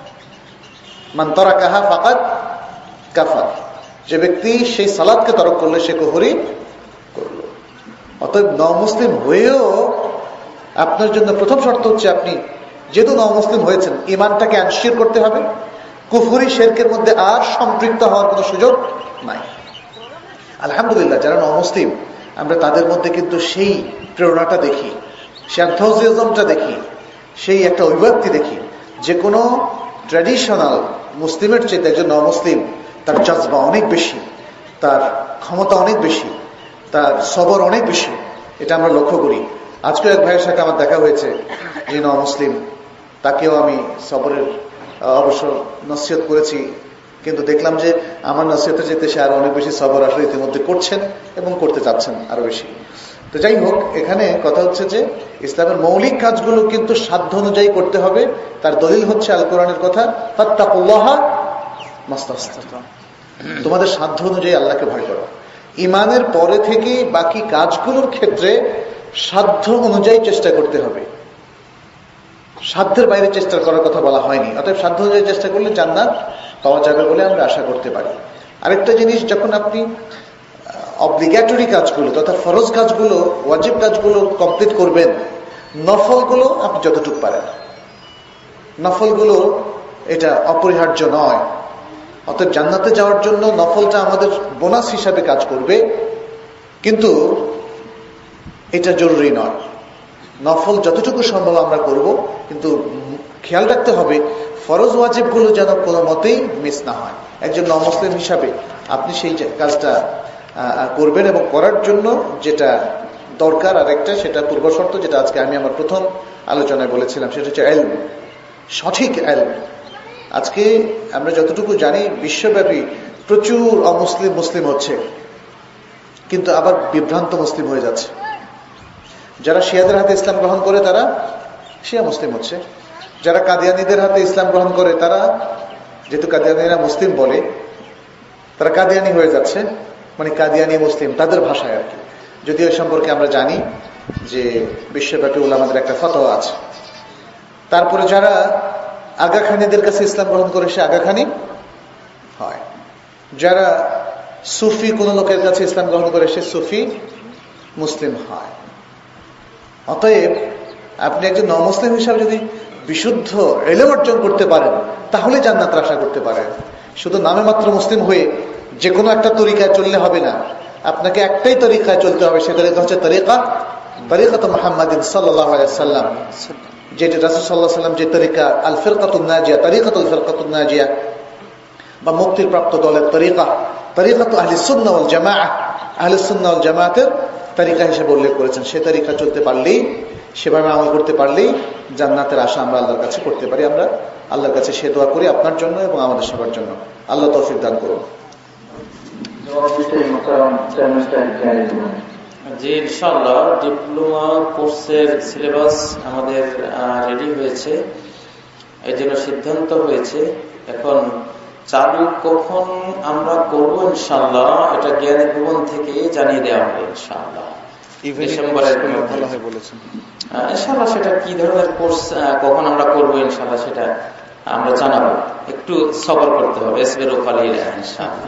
মান তারাকাহা ফাকাদ কাফার, যে ব্যক্তি সেই সালাতকে তরক করলে সে কুফরি করল। অতএব নমুসলিম হয়েও আপনার জন্য প্রথম শর্ত হচ্ছে আপনি যেহেতু নমুসলিম হয়েছেন, ঈমানটাকে আনশির করতে হবে। কুফরি শিরকের মধ্যে আর সম্পৃক্ত হওয়ার কোনো সুযোগ নাই। আলহামদুলিল্লাহ, যারা নমুসলিম আমরা তাদের মধ্যে কিন্তু সেই প্রেরণাটা দেখি, সেই এনথুজিয়াজমটা দেখি, সেই একটা অভিব্যক্তি দেখি। যে কোনো ট্র্যাডিশনাল মুসলিমের চেয়ে একজন নমুসলিম তার জজবা অনেক বেশি, তার ক্ষমতা অনেক বেশি, তার সবর অনেক বেশি, এটা আমরা লক্ষ্য করি। আজকে এক ভাইয়ের সাথে আমার দেখা হয়েছে যে নমুসলিম, তাকেও আমি সবরের অবশ্য নসিহত করেছি, কিন্তু দেখলাম যে আমার নসিহতের যেতে সে আরো অনেক বেশি সবর আসলে ইতিমধ্যে করছেন এবং করতে চাচ্ছেন আরো বেশি। তো যাই হোক, এখানে কথা হচ্ছে যে ইসলামের মৌলিক কাজগুলো কিন্তু সাধ্য অনুযায়ী করতে হবে। তার দলিল হচ্ছে আল কোরআনের কথা, ফাত্তাকুল্লাহা মাস্তাতা'তুম, তোমাদের সাধ্য অনুযায়ী আল্লাহকে ভয় করো। ঈমানের পরে থেকে বাকি কাজগুলোর ক্ষেত্রে সাধ্য অনুযায়ী চেষ্টা করতে হবে, সাধ্যের বাইরে চেষ্টা করার কথা বলা হয়নি। অতএব সাধ্য অনুযায়ী চেষ্টা করলে জান্নাত পাওয়া যাবে বলে আমরা আশা করতে পারি। আরেকটা জিনিস, যখন আপনি অব্লিগেটরি কাজগুলো তথা ফরজ কাজগুলো, ওয়াজিব কাজগুলো কমপ্লিট করবেন। নফলগুলো আপনি যতটুকু পারেন, নফলগুলো এটা অপরিহার্য নয়। অতএব জান্নাতে যাওয়ার জন্য নফলটা আমাদের বোনাস হিসাবে কাজ করবে, কিন্তু এটা জরুরি নয়। নফল যতটুকু সম্ভব আমরা করব, কিন্তু খেয়াল রাখতে হবে ফরজ ওয়াজিবগুলো যেন কোনো মতেই মিস না হয়। একজন নমুসলিম হিসাবে আপনি সেই কাজটা করবেন, এবং করার জন্য যেটা দরকার আরেকটা, সেটা পূর্ব শর্ত, যেটা আজকে আমি আমার প্রথম আলোচনায় বলেছিলাম, সেটা হচ্ছে ইলম, সঠিক ইলম। আজকে আমরা যতটুকু জানি বিশ্বব্যাপী প্রচুর অমুসলিম মুসলিম হচ্ছে, কিন্তু আবার বিভ্রান্ত মুসলিম হয়ে যাচ্ছে। যারা শিয়াদের হাতে ইসলাম গ্রহণ করে তারা শিয়া মুসলিম হচ্ছে, যারা কাদিয়ানীদের হাতে ইসলাম গ্রহণ করে তারা, যেহেতু কাদিয়ানীরা মুসলিম বলে, তারা কাদিয়ানি হয়ে যাচ্ছে, মানে কাদিয়ানি মুসলিম তাদের ভাষায় আর কি। যদিও এই সম্পর্কে আমরা জানি যে বিশ্বব্যাপী উলামাদের একটা ফতোয়া আছে। তারপরে যারা আগাখানিদের কাছে ইসলাম গ্রহণ করে সে আগাখানি হয়, যারা সুফি কোন লোকের কাছে ইসলাম গ্রহণ করে সে সুফি মুসলিম হয়। অতএব আপনি একজন নমুসলিম হিসাবে যদি বিশুদ্ধ ইলম অর্জন করতে পারেন তাহলে জান্নাতের আশা করতে পারেন। শুধু নামে মাত্র মুসলিম হয়ে যে কোনো একটা তরিকায় চললে হবে না, আপনাকে একটাই তরিকায় চলতে হবে। সে তরিকা হচ্ছে তরিকা তরিকাত মুহাম্মাদিন সাল্লাল্লাহু আলাইহি ওয়াসাল্লাম, যেটা রাসূল সাল্লাল্লাহু আলাইহি ওয়াসাল্লাম যে তরিকা আল ফিরকাতুন নাজিয়া, তরিকাতুল ফিরকাতুন নাজিয়া বা মুক্তির প্রাপ্ত দলের তরিকা, তরিকাত আহলে সুন্নাহ ওয়াল জামাআহ, আহলে সুন্নাহ ওয়াল জামাতের তরিকা হিসেবে উল্লেখ করেছেন। সে তরিকা চলতে পারলেই, সেভাবে আমল করতে পারলেই জান্নাতের আশা আমরা আল্লাহর কাছে করতে পারি। আমরা আল্লাহর কাছে সে দোয়া করি আপনার জন্য এবং আমাদের সবার জন্য। আল্লাহ তৌফিক দান করুন। জি ইনশাআল্লাহ ডিপ্লোমা কোর্সের সিলেবাস আমাদের রেডি হয়েছে, এই জন্য সিদ্ধান্ত হয়েছে। এখন চালু কখন আমরা করবো ইনশাআল্লাহ এটা জ্ঞানী ভবন থেকে জানিয়ে দেওয়া হবে ইনশাআল্লাহ ডিসেম্বরের মধ্যে। ইনশাআল্লাহ সেটা কি ধরনের কোর্স কখন আমরা করবো ইনশাআল্লাহ সেটা আমরা জানাবো, একটু সবর করতে হবে। এসবেরও খালিরা ইনশাআল্লাহ।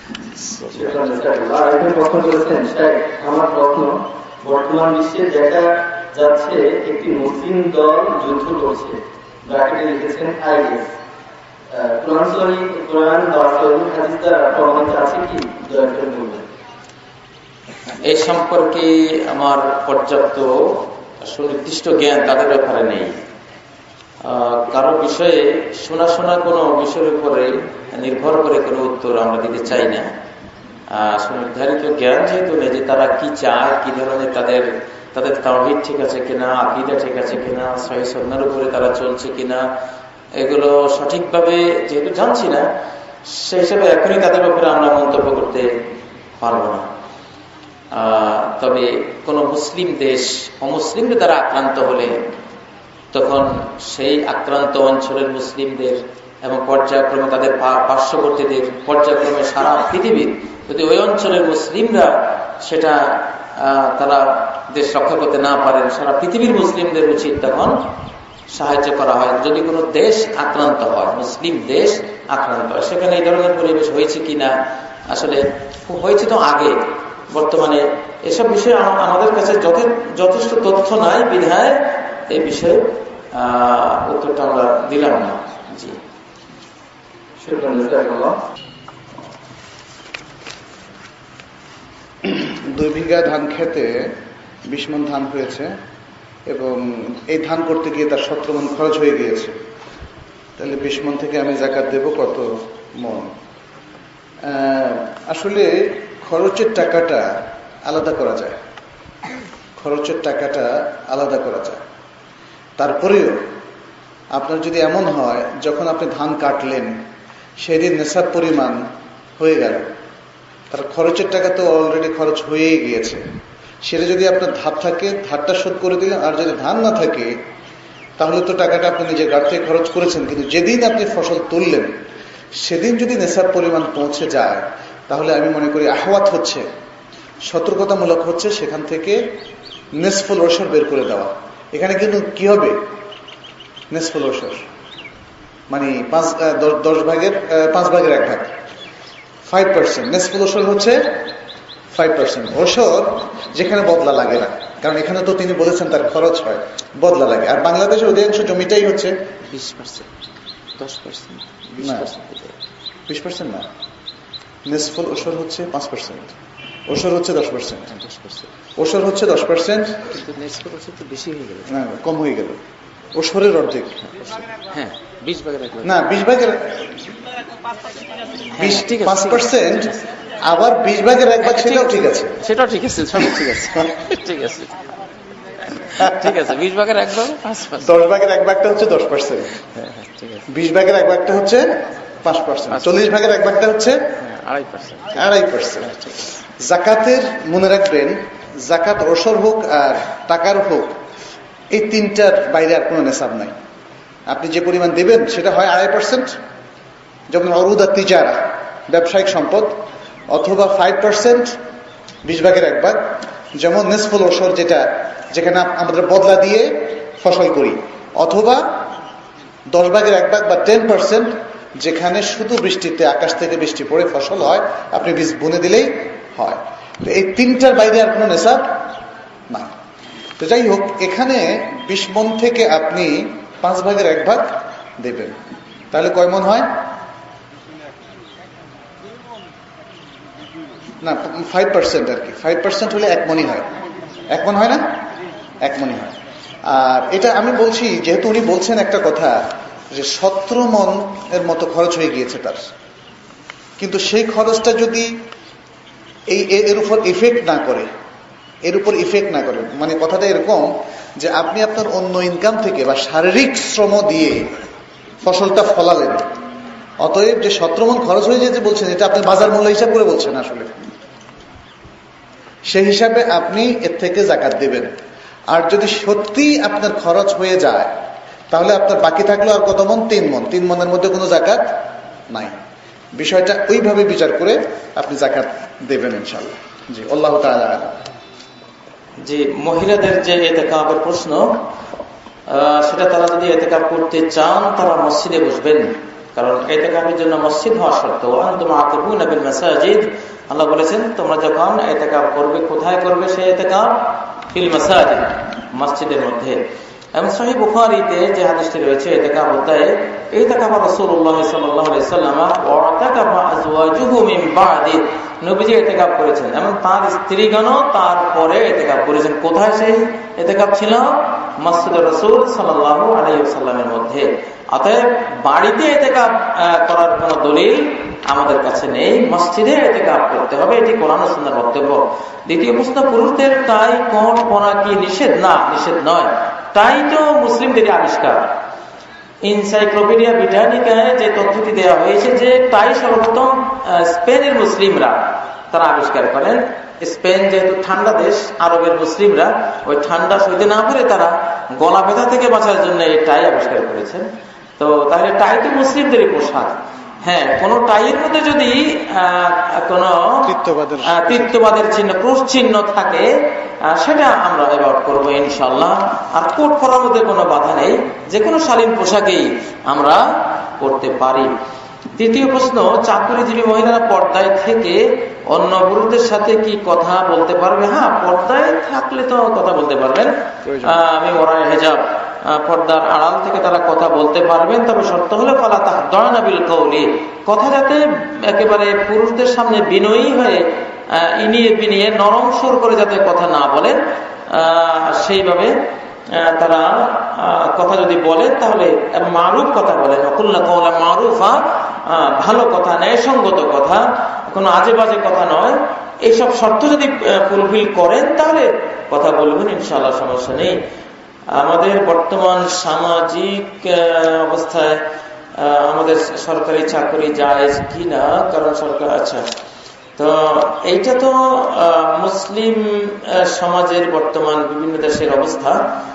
আমার প্রশ্ন, বর্তমান বিশ্বে দেখা যাচ্ছে একটি মুসলিম দল যুদ্ধ করছে, ব্র্যাকেটে লিখেছেন আইএস। কোরআন শরীফ, কোরআন বা সহিহ হাদিস দ্বারা প্রমাণিত আছে কি, দয়া করে বলবেন। এই সম্পর্কে আমার পর্যাপ্ত সুনির্দিষ্ট জ্ঞান তাদের ব্যাপারে নেই। কারো বিষয়ে শোনা শোনা কোনো বিষয়ের উপরে নির্ভর করে কোনো উত্তর আমরা দিতে চাই না। সুনির্ধারিত জ্ঞান যেহেতু নেই যে তারা কি চায়, কি ধরনের তাদের তাদের তাওহীদ ঠিক আছে কিনা, আকীদা ঠিক আছে কিনা, সহিহ সুন্নাহর উপরে তারা চলছে কিনা, এগুলো সঠিকভাবে যেহেতু জানছি না, সেই হিসাবে এখনই তাদের ব্যাপারে আমরা মন্তব্য করতে পারবো না। তবে কোন মুসলিম দেশ অমুসলিমদের দ্বারা আক্রান্ত হলে তখন সেই আক্রান্ত অঞ্চলের মুসলিমদের এবং পর্যায়ক্রমে তাদের পার্শ্ববর্তীদের, পর্যায়ক্রমে সারা পৃথিবীর, যদি ওই অঞ্চলের মুসলিমরা সেটা তারা দেশ রক্ষা করতে না পারেন, সারা পৃথিবীর মুসলিমদের উচিত তখন সাহায্য করা হয়। যদি কোনো দেশ আক্রান্ত হয়, মুসলিম দেশ আক্রান্ত হয়, সেখানে এই ধরনের পরিবেশ হয়েছে কিনা, আসলে হয়েছে তো আগে, বর্তমানে এসব বিষয়ে আমাদের কাছে যথেষ্ট তথ্য নাই বিধায় এই বিষয়ে উত্তরটা আমরা দিলাম না। জি, দুই বিঘা ধান খেতে বিশ মণ ধান হয়েছে এবং এই ধান করতে গিয়ে তার সতেরো মণ খরচ হয়ে গিয়েছে। তাহলে বিশ মণ থেকে আমি যাকাত দেব কত মণ? আসলে খরচের টাকাটা আলাদা করা যায়, খরচের টাকাটা আলাদা করা যায়। তারপরেও আপনার যদি এমন হয় যখন আপনি ধান কাটলেন সেদিন নেশাব পরিমাণ হয়ে গেল, তার খরচের টাকা তো অলরেডি খরচ হয়েই গিয়েছে, সেটা যদি আপনার ধার থাকে ধারটা শোধ করে দিলেন, আর যদি ধান না থাকে তাহলে তো টাকাটা আপনি নিজের গাড়ি থেকে খরচ করেছেন, কিন্তু যেদিন আপনি ফসল তুললেন সেদিন যদি নেশাব পরিমাণ পৌঁছে যায় তাহলে আমি মনে করি আহওয়াত হচ্ছে, সতর্কতামূলক হচ্ছে সেখান থেকে নিসফুল ওশর বের করে দেওয়া। এখানে কিন্তু কি হবে, নিসফুল ওশর মানে পাঁচ দশ ভাগের পাঁচ ভাগের এক ভাগ, ফাইভ পার্সেন্ট। নিসফুল ওশর হচ্ছে ফাইভ পার্সেন্ট ওষর যেখানে বদলা লাগে না, কারণ এখানে তো তিনি বলেছেন তার খরচ হয়, বদলা লাগে। আর বাংলাদেশের অধিকাংশ জমিটাই হচ্ছে বিশ পার্সেন্ট দশ পার্সেন্ট না, বিশ পার্সেন্ট না, নিসফুল ওষর হচ্ছে পাঁচ পার্সেন্ট, ওষর হচ্ছে দশ পার্সেন্ট, দশ পার্সেন্ট ওষর হচ্ছে দশ পার্সেন্ট, কিন্তু নিসফুল ওষর তো বেশি হয়ে গেল, না কম হয়ে গেল, ওষরের অর্ধেক। হ্যাঁ বিশ ভাগের এক ভাগ না, বিশ ভাগের বিশ পাঁচ পার্সেন্ট, আবার বিশ ভাগের এক ভাগ, সেটাও ঠিক আছে, সেটাও ঠিক আছে, সব ঠিক আছে, ঠিক আছে ঠিক আছে, বিশ ভাগের এক ভাগ পাঁচ পার্সেন্ট, দশ ভাগের এক ভাগটা হচ্ছে দশ পার্সেন্ট, ঠিক আছে, বিশ ভাগের এক ভাগটা হচ্ছে পাঁচ পার্সেন্ট, চল্লিশ ভাগের এক ভাগটা হচ্ছে আড়াই পার্সেন্ট, আড়াই পার্সেন্ট। জাকাতের মনে রাখবেন, জাকাত ওষর হোক আর টাকার হোক, এই তিনটার বাইরে আর কোনো নেশাব নাই। আপনি যে পরিমাণ দেবেন সেটা হয় আড়াই পার্সেন্ট, যেমন অরুদা তিজারা ব্যবসায়িক সম্পদ, অথবা ফাইভ পার্সেন্ট বিশ ভাগের এক ভাগ, যেমন নিসফুল ওষর যেটা যেখানে আমাদের বদলা দিয়ে ফসল করি, অথবা দশ ভাগের এক ভাগ বা টেন পার্সেন্ট যেখানে শুধু বৃষ্টিতে আকাশ থেকে বৃষ্টি পড়ে ফসল হয়, আপনি বীজ বুনে দিলেই হয়। তো এই তিনটার বাইরে আর কোনো নেশাব নাই। তো যাই হোক, এখানে বিশ মন থেকে আপনি পাঁচ ভাগের এক ভাগ দেবেন, তাহলে কয় মন হয়? না, ফাইভ পার্সেন্ট আর কি, ফাইভ পার্সেন্ট হলে এক মনই হয়, এক মন হয় না, এক মনই হয়। আর এটা আমি বলছি যেহেতু উনি বলছেন একটা কথা যে সতেরো মন এর মতো খরচ হয়ে গিয়েছে তার, কিন্তু সেই খরচটা যদি এই এর উপর ইফেক্ট না করে, এর উপর ইফেক্ট না করে, মানে কথাটা এরকম যে আপনি আপনার অন্য ইনকাম থেকে বা শারীরিক শ্রম দিয়ে ফসলটা ফলালেন, অতএব যে সতেরো মন খরচ হয়ে যায় যে বলছেন, এটা আপনি বাজার মূল্য হিসাব করে বলছেন, আসলে সেই হিসাবে আপনি এর থেকে জাকাত দেবেন। আর যদি সত্যি আপনার খরচ হয়ে যায়, তাহলে আপনার বাকি থাকলো আর কত মন? তিন মন। তিন মনের মধ্যে কোনো জাকাত নাই। বিষয়টা ওইভাবে বিচার করে আপনি জাকাত দেবেন ইনশাআল্লাহ। জি, আল্লাহু তাআলা আ'লাম। যে মহিলাদের যে ইতিকাফের প্রশ্ন, সেটা তারা যদি ইতিকাফ করতে চান তারা মসজিদে বসবেন, কারণ ইতিকাফের জন্য মসজিদ হওয়া শর্ত। আনতুম আকিফুনা বিল মাসাজিদ, আল্লাহ বলেছেন তোমরা যখন ইতিকাফ করবে, কোথায় করবে সেই ইতিকাফ? ফিল মাসাজিদ, মসজিদের মধ্যে। এবং সহিহ বুখারীতে যে হাদিসটি রয়েছে ইতিকাফ অধ্যায়ে, ইতিকাফ রাসূলুল্লাহ সাল্লাল্লাহু আলাইহি ওয়াসাল্লাম ওয়া ইতিকাফা আজওয়াজুহু মিন বা'দি, নবীজি ইতিকাফ করেছেন এবং তার স্ত্রীগণও তারপরে ইতিকাফ করেছেন। কোথায় সেই ইতিকাফ ছিল? মসজিদে রাসূল সাল্লাল্লাহু আলাইহি ওয়াসাল্লামের মধ্যে। অতএব বাড়িতে ইতিকাফ করার কোনো দলিল আমাদের কাছে নেই, মসজিদে ইতিকাফ করতে হবে, এটি কোরআন ও সুন্নাহর বক্তব্য। দ্বিতীয় প্রশ্ন, পুরুষদের টাই কোট পরা কি নিষেধ? না, নিষেধ নয়। টাই তো মুসলিমদেরই আবিষ্কার। এনসাইক্লোপিডিয়া ব্রিটানিকায় যে তথ্যটি দেওয়া হয়েছে যে টাই সর্বপ্রথম স্পেনের মুসলিমরা তারা আবিষ্কার করেন। স্পেন যেহেতু ঠান্ডা দেশ, আরবের মুসলিমরা ওই ঠান্ডা সইতে না পারে তারা গলা ব্যথা থেকে বাঁচার জন্য এই টাই আবিষ্কার করেছেন। তো তাহলে টাই তো মুসলিমদেরই পোশাক। হ্যাঁ, কোন টাইয়ের মধ্যে যদি কোন তৃতীয়বাদের চিহ্ন, ক্রুশ চিহ্ন থাকে, সেটা আমরা অ্যাভয়েড করবো ইনশাআল্লাহ। আর কোট পরার মধ্যে কোনো বাধা নেই, যে কোনো শালীন পোশাকেই আমরা করতে পারি। তৃতীয় প্রশ্ন, চাকরিজীবী মহিলারা পর্দায় থেকে অন্য পুরুষদের সাথে কি কথা বলতে পারবে? হ্যাঁ, পর্দায় থাকলে তো কথা বলতে পারবেন। আমি ওরাই হেজাব, পর্দার আড়াল থেকে তারা কথা বলতে পারবেন, তবে শর্ত হলে ফালা তাহদানা বিল কওলি, কথা যাতে একেবারে পুরুষদের সামনে বিনয়ী হয়ে ইনিয়ে বিনিয়ে নরম সুর করে যাতে কথা না বলেন, সেইভাবে তারা কথা যদি বলেন তাহলে মারুফ কথা বলেন, কুল্লা কওলা মারুফা, ভালো কথা, ন্যায়সঙ্গত কথা, কোনো আজে বাজে কথা নয়। এইসব শর্ত যদি ফুলফিল করেন তাহলে কথা বলবেন ইনশাআল্লাহ, সমস্যা নেই। আমাদের বর্তমান সামাজিক অবস্থায় আমাদের সরকারি চাকরি জায়েজ কিনা, কারণ সরকার, আচ্ছা, তো এইটা তো মুসলিম সমাজের বর্তমান বিভিন্ন দেশের অবস্থা।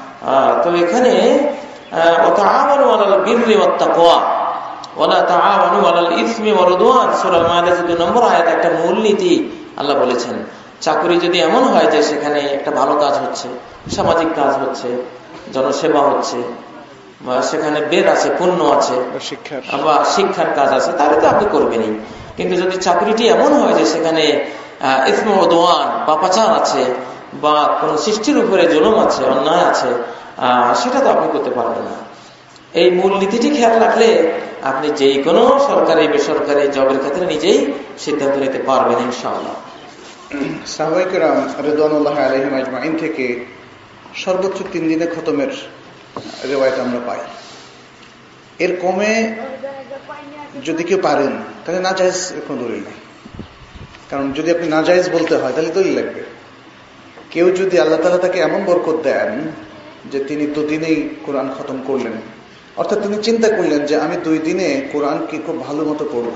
তো এখানে ওয়াতাআওয়ানু আলাল বিররি ওয়াত তাকওয়া ওয়ালা তাআওয়ানু আলাল ইসমি ওয়াল উদওয়ান, সূরা মাইদা দুই নম্বর আয়াত একটা মূলনীতি আল্লাহ বলেছেন। চাকরি যদি এমন হয় যে সেখানে একটা ভালো কাজ হচ্ছে, সামাজিক কাজ হচ্ছে, জনসেবা হচ্ছে, সেখানে বেদ আছে, পুণ্য আছে, বা শিক্ষার কাজ আছে, তাহলে তো আপনি করবেনই। কিন্তু যদি চাকরিটি এমন হয় যে সেখানে ইসমে ওদওয়ান পাপাচার আছে বা কোন সৃষ্টির উপরে জুলুম আছে, অন্যায় আছে, সেটা তো আপনি করতে পারবেন না। এই মূল নীতিটি খেয়াল রাখলে আপনি যে কোনো সরকারি বেসরকারি জবের ক্ষেত্রে নিজেই সিদ্ধান্ত নিতে পারবেন ইনশাআল্লাহ। সাহাবায়ে কেরাম রিদওয়ানুল্লাহি আলাইহিম আজমাইন থেকে সর্বোচ্চ তিন দিনে খতমের রিওয়ায়াত আমরা পাই। এর কমে যদি কেউ পারেন তাহলে না জায়েজ কোনো দলিল নেই। কারণ যদি আপনি না জায়েজ বলতে হয় তাহলে দলিল লাগবে। কেউ যদি আল্লাহ তাআলা তাকে এমন বরকত দেন যে তিনি দুদিনেই কোরআন খতম করলেন, অর্থাৎ তিনি চিন্তা করলেন যে আমি দুই দিনে কোরআনকে খুব ভালো মতো পড়ব,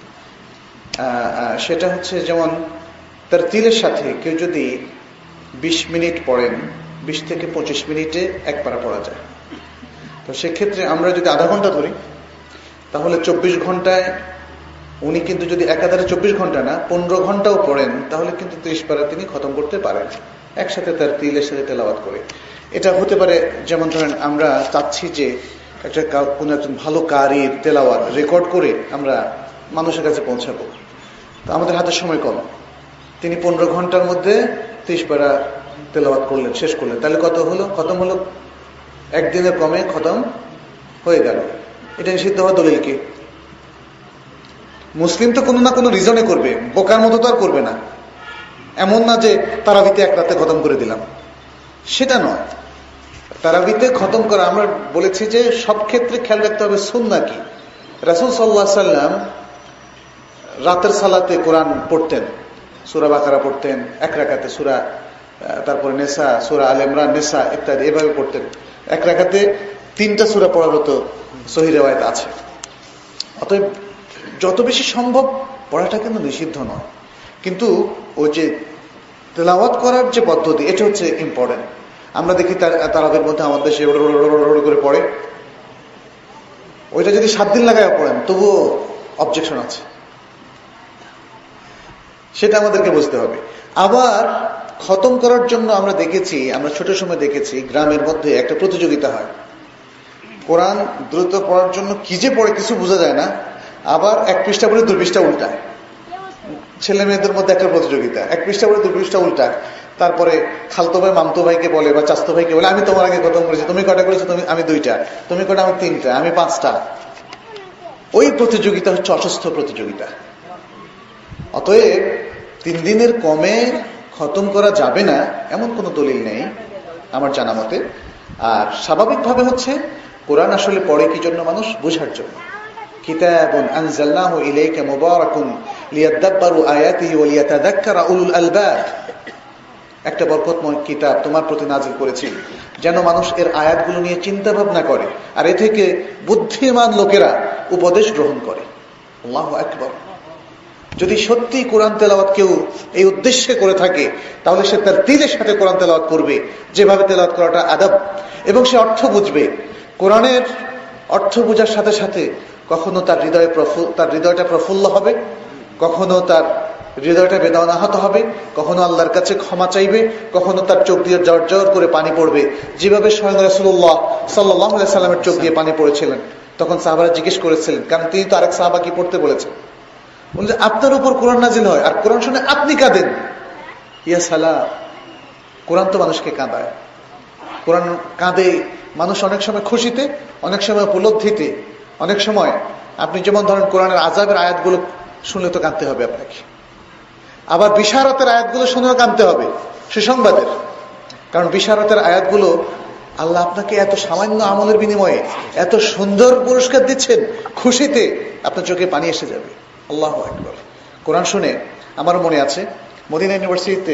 সেটা হচ্ছে যেমন তার তিলের সাথে কেউ যদি বিশ মিনিট পড়েন, বিশ থেকে পঁচিশ মিনিটে এক পারা পড়া যায়। তো সেক্ষেত্রে আমরা যদি আধা ঘন্টা ধরি তাহলে চব্বিশ ঘন্টায় উনি কিন্তু যদি একাধারে চব্বিশ ঘন্টা না পনেরো ঘন্টাও পড়েন তাহলে কিন্তু ত্রিশ পারা তিনি খতম করতে পারেন একসাথে তার তিলের সাথে তেলাওয়াত করে। এটা হতে পারে যেমন ধরেন আমরা চাচ্ছি যে একটা কোনো একজন ভালো কারির তেলাওয়াত রেকর্ড করে আমরা মানুষের কাছে পৌঁছাবো, তো আমাদের হাতে সময় কম, তিনি পনেরো ঘন্টার মধ্যে ত্রিশ পারা তেলাওয়াত করলেন, শেষ করলেন, তাহলে কত হলো? খতম হলো, একদিনের কমে খতম হয়ে গেল। এটা নিষিদ্ধ হওয়া দলিল কি? মুসলিম তো কোনো না কোনো রিজনে করবে, বোকার মতো তো আর করবে না। এমন না যে তারাবিতে এক রাতে খতম করে দিলাম, সেটা নয়। তারাবিতে খতম করা আমরা বলেছি যে সব ক্ষেত্রে খেয়াল রাখতে হবে সুন্নাহ কি। রাসূল সাল্লাল্লাহু আলাইহি সাল্লাম রাতের সালাতে কোরআন পড়তেন, সূরা বাকারা পড়তেন এক রাকাতে, সূরা তারপরে নেসা, সূরা আলে ইমরান, নেসা ইত্যাদি এভাবে পড়তেন। এক রাকাতে তিনটা সূরা পড়ার মতো সহিহ রিওয়ায়াত আছে। অতএব যত বেশি সম্ভব পড়াটা কিন্তু নিষিদ্ধ নয়, কিন্তু ওই যে তেলাওয়াত করার যে পদ্ধতি এটা হচ্ছে ইম্পর্টেন্ট। আমরা দেখি তারাবির মধ্যে আমাদের দেশে করে পড়ে, ওইটা যদি সাত দিন লাগায় পড়েন তবুও অবজেকশন আছে, সেটা আমাদেরকে বুঝতে হবে। আবার খতম করার জন্য আমরা দেখেছি, আমরা ছোট সময় দেখেছি গ্রামের মধ্যে একটা প্রতিযোগিতা হয়, কোরআন দ্রুত পড়ার জন্য কি যে পড়ে কিছু বোঝা যায় না, আবার এক পৃষ্ঠা পড়ে দুই পৃষ্ঠা উল্টায়, ছেলে মেয়েদের মধ্যে একটা প্রতিযোগিতা, এক পৃষ্ঠা পড়ে দুই পৃষ্ঠা উল্টায়, তারপরে খালতো ভাই মামতো ভাইকে বলে বা চাচতো ভাইকে বলে আমি তোমার আগে খতম করেছি, তুমি কটা করেছো? তুমি আমি দুইটা, তুমি কটা? আমি তিনটা, আমি পাঁচটা। ওই প্রতিযোগিতা হচ্ছে অসুস্থ প্রতিযোগিতা। অতএব তিন দিনের কমে খতম করা যাবে না এমন কোনো দলিল নেই আমার জানা মতে। আর স্বাভাবিকভাবে হচ্ছে কোরআন আসলে পড়ে কি জন্য? মানুষ বোঝার জন্য। কিতাবুন আনজালনাহু ইলাইকা মুবারাকুন লিয়াদাব্বারু আয়াতিহি ওয়া লিয়াতাযাক্কারা উলুল আলবাব, একটা বরকতময় কিতাব তোমার প্রতি নাজিল করেছি যেন মানুষ এর আয়াতগুলো নিয়ে চিন্তা ভাবনা করে আর এ থেকে বুদ্ধিমান লোকেরা উপদেশ গ্রহণ করে। আল্লাহু আকবার। যদি সত্যি কোরআন তেলাওয়াত কেউ এই উদ্দেশ্যে করে থাকে তাহলে সে তার দিলের সাথে কোরআন তেলাওয়াত করবে, যেভাবে তেলাওয়াত করাটা আদব, এবং সে অর্থ বুঝবে। কোরআনের অর্থ বোঝার সাথে সাথে কখনো তার হৃদয়ে তার হৃদয়টা প্রফুল্ল হবে, কখনো তার হৃদয়টা বেদনাহত হবে, কখনো আল্লাহর কাছে ক্ষমা চাইবে, কখনো তার চোখ দিয়ে জর জর করে পানি পড়বে, যেভাবে স্বয়ং রাসূলুল্লাহ সাল্লাল্লাহু আলাইহি সাল্লামের চোখ দিয়ে পানি পড়েছিলেন। তখন সাহাবারা জিজ্ঞেস করেছিলেন, কারণ তিনি তো আরেক সাহাবা কি পড়তে বলেছেন, বলছে আপনার উপর কোরআন নাজিল হয় আর কোরআন শুনে আপনি কাঁদেন। ইয়া সালাম, কোরআন তো মানুষকে কাঁদায়। কোরআন কাঁদে মানুষ অনেক সময় খুশিতে, অনেক সময় উপলব্ধিতে, অনেক সময় আপনি যেমন ধরেন কোরআনের আযাবের আয়াতগুলো শুনলে তো কাঁদতে হবে আপনাকে, আবার বিশারতের আয়াতগুলো শুনেও কাঁদতে হবে, সুসংবাদের। কারণ বিশারতের আয়াতগুলো আল্লাহ আপনাকে এত সামান্য আমলের বিনিময়ে এত সুন্দর পুরস্কার দিচ্ছেন, খুশিতে আপনার চোখে পানি এসে যাবে। আল্লাহু আকবার। কোরআন শুনে আমার মনে আছে মদিনা ইউনিভার্সিটিতে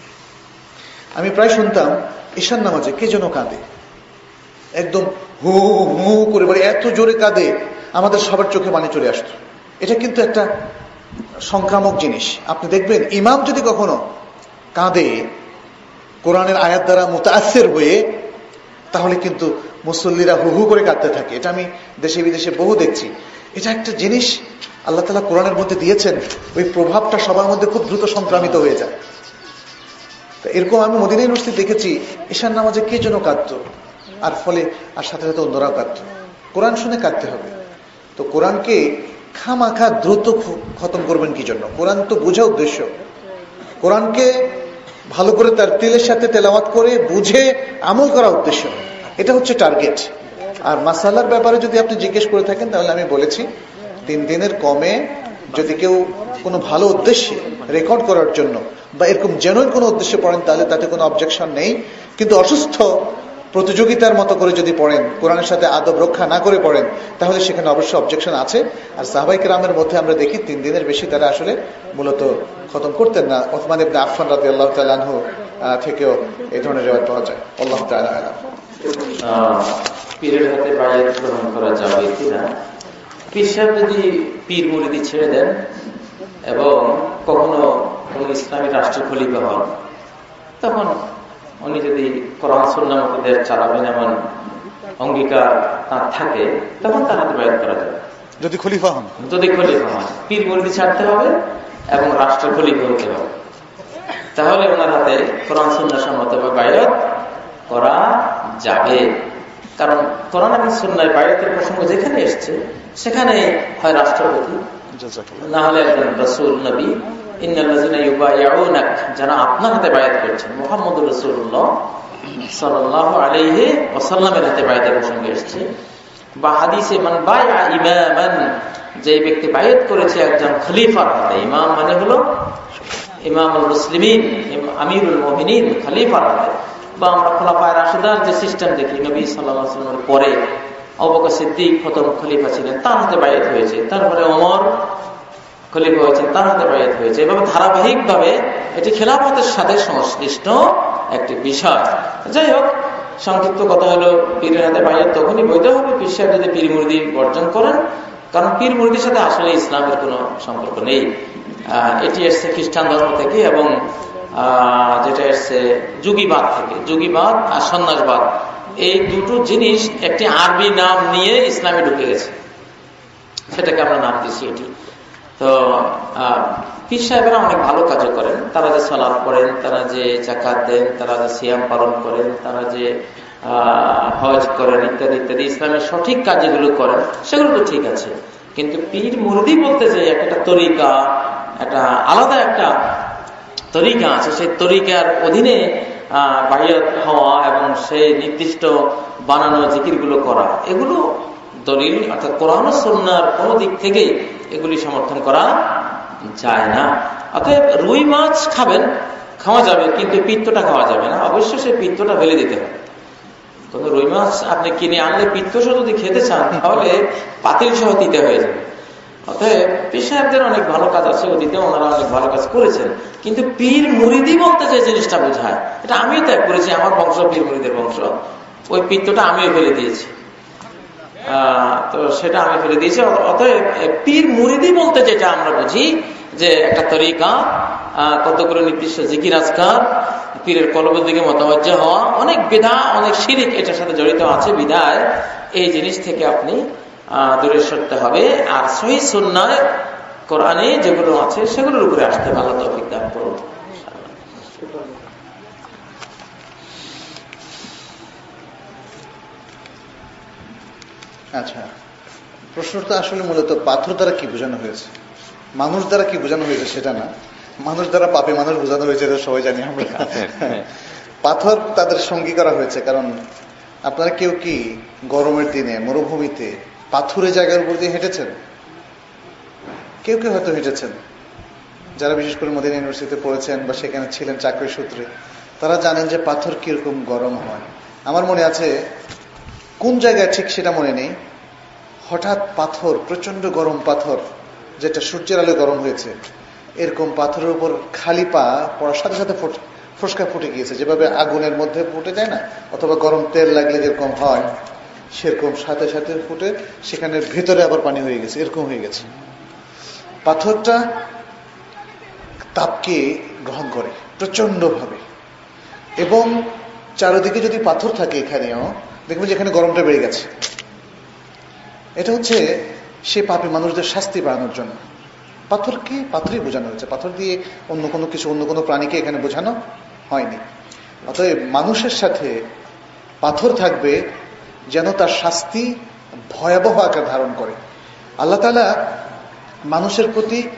আমি প্রায় শুনতাম ঈশান নামাজে কে যেন কাঁদে, একদম হু হু করে বলে, এত জোরে কাঁদে আমাদের সবার চোখে পানি চলে আসতো। এটা কিন্তু একটা সংক্রামক জিনিস। আপনি দেখবেন ইমাম যদি কখনো কাঁদে কোরআনের আয়াত দ্বারা মুতাআসসির হয়ে, তাহলে কিন্তু মুসল্লিরা হু হু করে কাঁদতে থাকে। এটা আমি দেশে বিদেশে বহু দেখছি। এটা একটা জিনিস আল্লাহ তাআলা কোরআনের মধ্যে দিয়েছেন, ওই প্রভাবটা সবার মধ্যে খুব দ্রুত সংক্রামিত হয়ে যায়। এরকম আমি মদিনা ইউনিভার্সিটি দেখেছি ঈশান নামাজে কে যেন কাঁদতো, আর ফলে আর সাথে সাথে অন্যরাও কাঁদতো। কোরআন শুনে কাঁদতে হবে। তো কোরআনকে খামাখা দ্রুত খতম করবেন কি জন্য? কোরআন তো বোঝা উদ্দেশ্য, কোরআনকে ভালো করে তার তিলের সাথে তেলাওয়াত করে বুঝে আমল করা উদ্দেশ্য, এটা হচ্ছে টার্গেট। আর মাসালার ব্যাপারে যদি আপনি জিজ্ঞেস করে থাকেন তাহলে আমি বলেছি তিন দিনের কমে যদি কেউ কোনো ভালো উদ্দেশ্যে রেকর্ড করার জন্য বা এরকম জেনুইন কোনো উদ্দেশ্যে পড়েন তাহলে তাতে কোনো অবজেকশন নেই। কিন্তু অসুস্থ প্রতিযোগিতার মতো করে যদি পড়েন, কোরআনের সাথে আদব রক্ষা না করে পড়েন, তাহলে সেখানে অবশ্যই অবজেকশন আছে। আর সাহাবায়ে কেরামের মধ্যে আমরা দেখি তিন দিনের বেশি তারা আসলে মূলত খতম করতেন না। ওসমান ইবনে আফফান রাদিয়াল্লাহু তাআলা আনহু থেকেও এই ধরনের রিওয়ায়াত পাওয়া যায়। আল্লাহু তাআলা আলাম। পীরের হাতে বায়াত গ্রহণ করা যাবে কিনা? পীর সাহেব যদি পীর মুরিদি ছেড়ে দেন এবং কখনো কোন ইসলামী রাষ্ট্র খলিফা হন, তখন উনি যদি কোরআন সুন্নাহ মতে চালাবেন এমন অঙ্গীকার তার থাকে, তখন তার হাতে বায়াত করা যাবে। যদি খলিফা হন, যদি খলিফা হন, পীর মুরিদি ছাড়তে হবে এবং রাষ্ট্র খলিফা হতে হবে, তাহলে ওনার হাতে কোরআন সুন্নাহ সম্মত বায়াত করা যাবে। কারণ কোরআন এবং সুন্নাহয় বায়াতের প্রসঙ্গ যেখানে এসছে সেখানে হয় রাষ্ট্রপতি, না হলে একজন রাসূল নবী। ইন্নাল্লাযিনা ইউবাইউনাক, যারা আপনার হাতে বায়াত করছেন, মুহাম্মদুর রাসূলুল্লাহ সাল্লাল্লাহু আলাইহি ওয়াসাল্লামের হাতে বায়াতের প্রসঙ্গ এসছে। বা হাদিসে মান বায়আ ইমামান, যে ব্যক্তি বায়াত করেছে একজন খলিফার হাতে, ইমাম মানে হলো ইমামুল মুসলিমিন, আমিরুল মুমিনিন, খলিফার হাতে। বা আমরা খোলাফায়ে রাশিদার যে সিস্টেম দেখি, নবী সাল্লাল্লাহু আলাইহি ওয়াসাল্লামের পরে আবু বকর সিদ্দিক প্রথম খলিফা ছিলেন, তার হাতে বায়াত হয়েছে, তারপরে ওমর খলিফা হয়েছেন, তার হাতে বায়াত হয়েছে। এভাবে ধারাবাহিক ভাবে এটি খেলাফতের সাথে সংশ্লিষ্ট একটি বিষয়। যাই হোক, সংক্ষিপ্ত কথা হলো, পীরের হাতে বায়াত তখনই বৈধ হবে পীর সাহেব যদি পীর মুরিদি বর্জন করেন। কারণ পীর মুরিদির সাথে আসলে ইসলামের কোনো সম্পর্ক নেই। এটি এসছে খ্রিস্টান ধর্ম থেকে এবং যেটা এসছে যুগীবাদ থেকে। যুগীবাদ আর সন্ন্যাসবাদ, এই দুটো জিনিস একটি আরবি নাম নিয়ে ইসলামে ঢুকে গেছে, সেটাকে আমরা নাম দিচ্ছি এটি। তো পীর সাহেবেরা অনেক ভালো কাজ করেন, তারা যে সালাত পড়েন, তারা যে যাকাত দেন, তারা যে সিয়াম পালন করেন, তারা যে হজ করেন ইত্যাদি ইত্যাদি, ইসলামের সঠিক কাজগুলো করেন, সেগুলো তো ঠিক আছে। কিন্তু পীর মুরিদি বলতে যে একটা তরিকা, একটা আলাদা একটা তরিকা আছে, সেই তরিকার অধীনে বায়াত হওয়া এবং সেই নির্দিষ্ট বানানো জিকিরগুলো করা, এগুলো দলিল অর্থাৎ কোরআন ও সুন্নাহর কোন দিক থেকে এগুলি সমর্থন করা যায় না। অতএব রুই মাছ খাবেন, খাওয়া যাবে, কিন্তু পিত্তটা খাওয়া যাবে না। অবশ্যই সেই পিত্তটা ফেলে দিতে হবে। তবে রুই মাছ আপনি কিনে আনলে পিত্ত সহ যদি খেতে চান তাহলে পাতিল সহ দিতে হয়ে যাবে। অতএব পীর সাহেবদের অনেক ভালো কাজ আছে, অতীতে ওনারা অনেক ভালো কাজ করেছেন। কিন্তু পীর মুরিদি বলতে যে জিনিসটা বোঝায়, এটা আমিও ত্যাগ করেছি, আমার বংশ পীর মুরিদের বংশ, ওই পিত্তটা আমিও ফেলে দিয়েছি। আহ তো সেটা আমি ফেলে দিয়েছি। অতএব পীর মুরিদি বলতে যেটা আমরা বুঝি যে একটা তরিকা, কতগুলো নির্দিষ্ট জিকির আজকার, পীরের কলবের দিকে মোতাওয়াজ্জা হওয়া, অনেক বিদআ অনেক শিরক এটার সাথে জড়িত আছে। বিদায় এই জিনিস থেকে আপনি দূরে সরতে হবে। আর সহিহ সুন্নাহ কোরআনে যেগুলো আছে সেগুলোর উপরে আসতে ভালো তৌফিক দান করুন। আচ্ছা, প্রশ্নটা আসলে মূলত পাথর দ্বারা কি বোঝানো হয়েছে, মানুষ দ্বারা কি বোঝানো হয়েছে সেটা না। মানুষ দ্বারা পাপী মানুষ বোঝানো হয়েছে, এটা সবাই জানি আমরা। পাথর তাদের সঙ্গী করা হয়েছে, কারণ আপনারা কেউ কি গরমের দিনে মরুভূমিতে পাথুরে জায়গার উপর দিয়ে হেঁটেছেন? কেউ কেউ হয়তো হেঁটেছেন, যারা বিশেষ করে মদিনা ইউনিভার্সিটিতে পড়েছেন বা সেখানে ছিলেন চাকরির সূত্রে, তারা জানেন যে পাথর কিরকম গরম হয়। আমার মনে আছে কোন জায়গায় ঠিক সেটা মনে নেই, হঠাৎ পাথর, প্রচন্ড গরম পাথর, যেটা সূর্যের আলো গরম হয়েছে, এরকম পাথরের উপর খালি পা পড়ার সাথে সাথে ফোসকা ফুটে গিয়েছে। যেভাবে আগুনের মধ্যে ফুটে যায় না, অথবা গরম তেল লাগলে যেরকম হয়, সেরকম সাথে সাথে ফুটে সেখানে ভেতরে আবার পানি হয়ে গেছে, এরকম হয়ে গেছে। পাথরটা তাপকে গ্রহণ করে প্রচন্ড ভাবে, এবং চারিদিকে যদি পাথর থাকে এখানেও দেখবেন যে এখানে গরমটা বেড়ে গেছে। এটা হচ্ছে সে পাপী মানুষদের শাস্তি বাড়ানোর জন্য পাথরকে পাথরই বোঝানো হয়েছে। পাথর দিয়ে অন্য কোনো কিছু, অন্য কোনো প্রাণীকে এখানে বোঝানো হয়নি। অতএব মানুষের সাথে পাথর থাকবে যেন তার শাস্তি ভয়াবহ আকার ধারণ করে। আল্লাহ তাআলা মানুষের প্রতি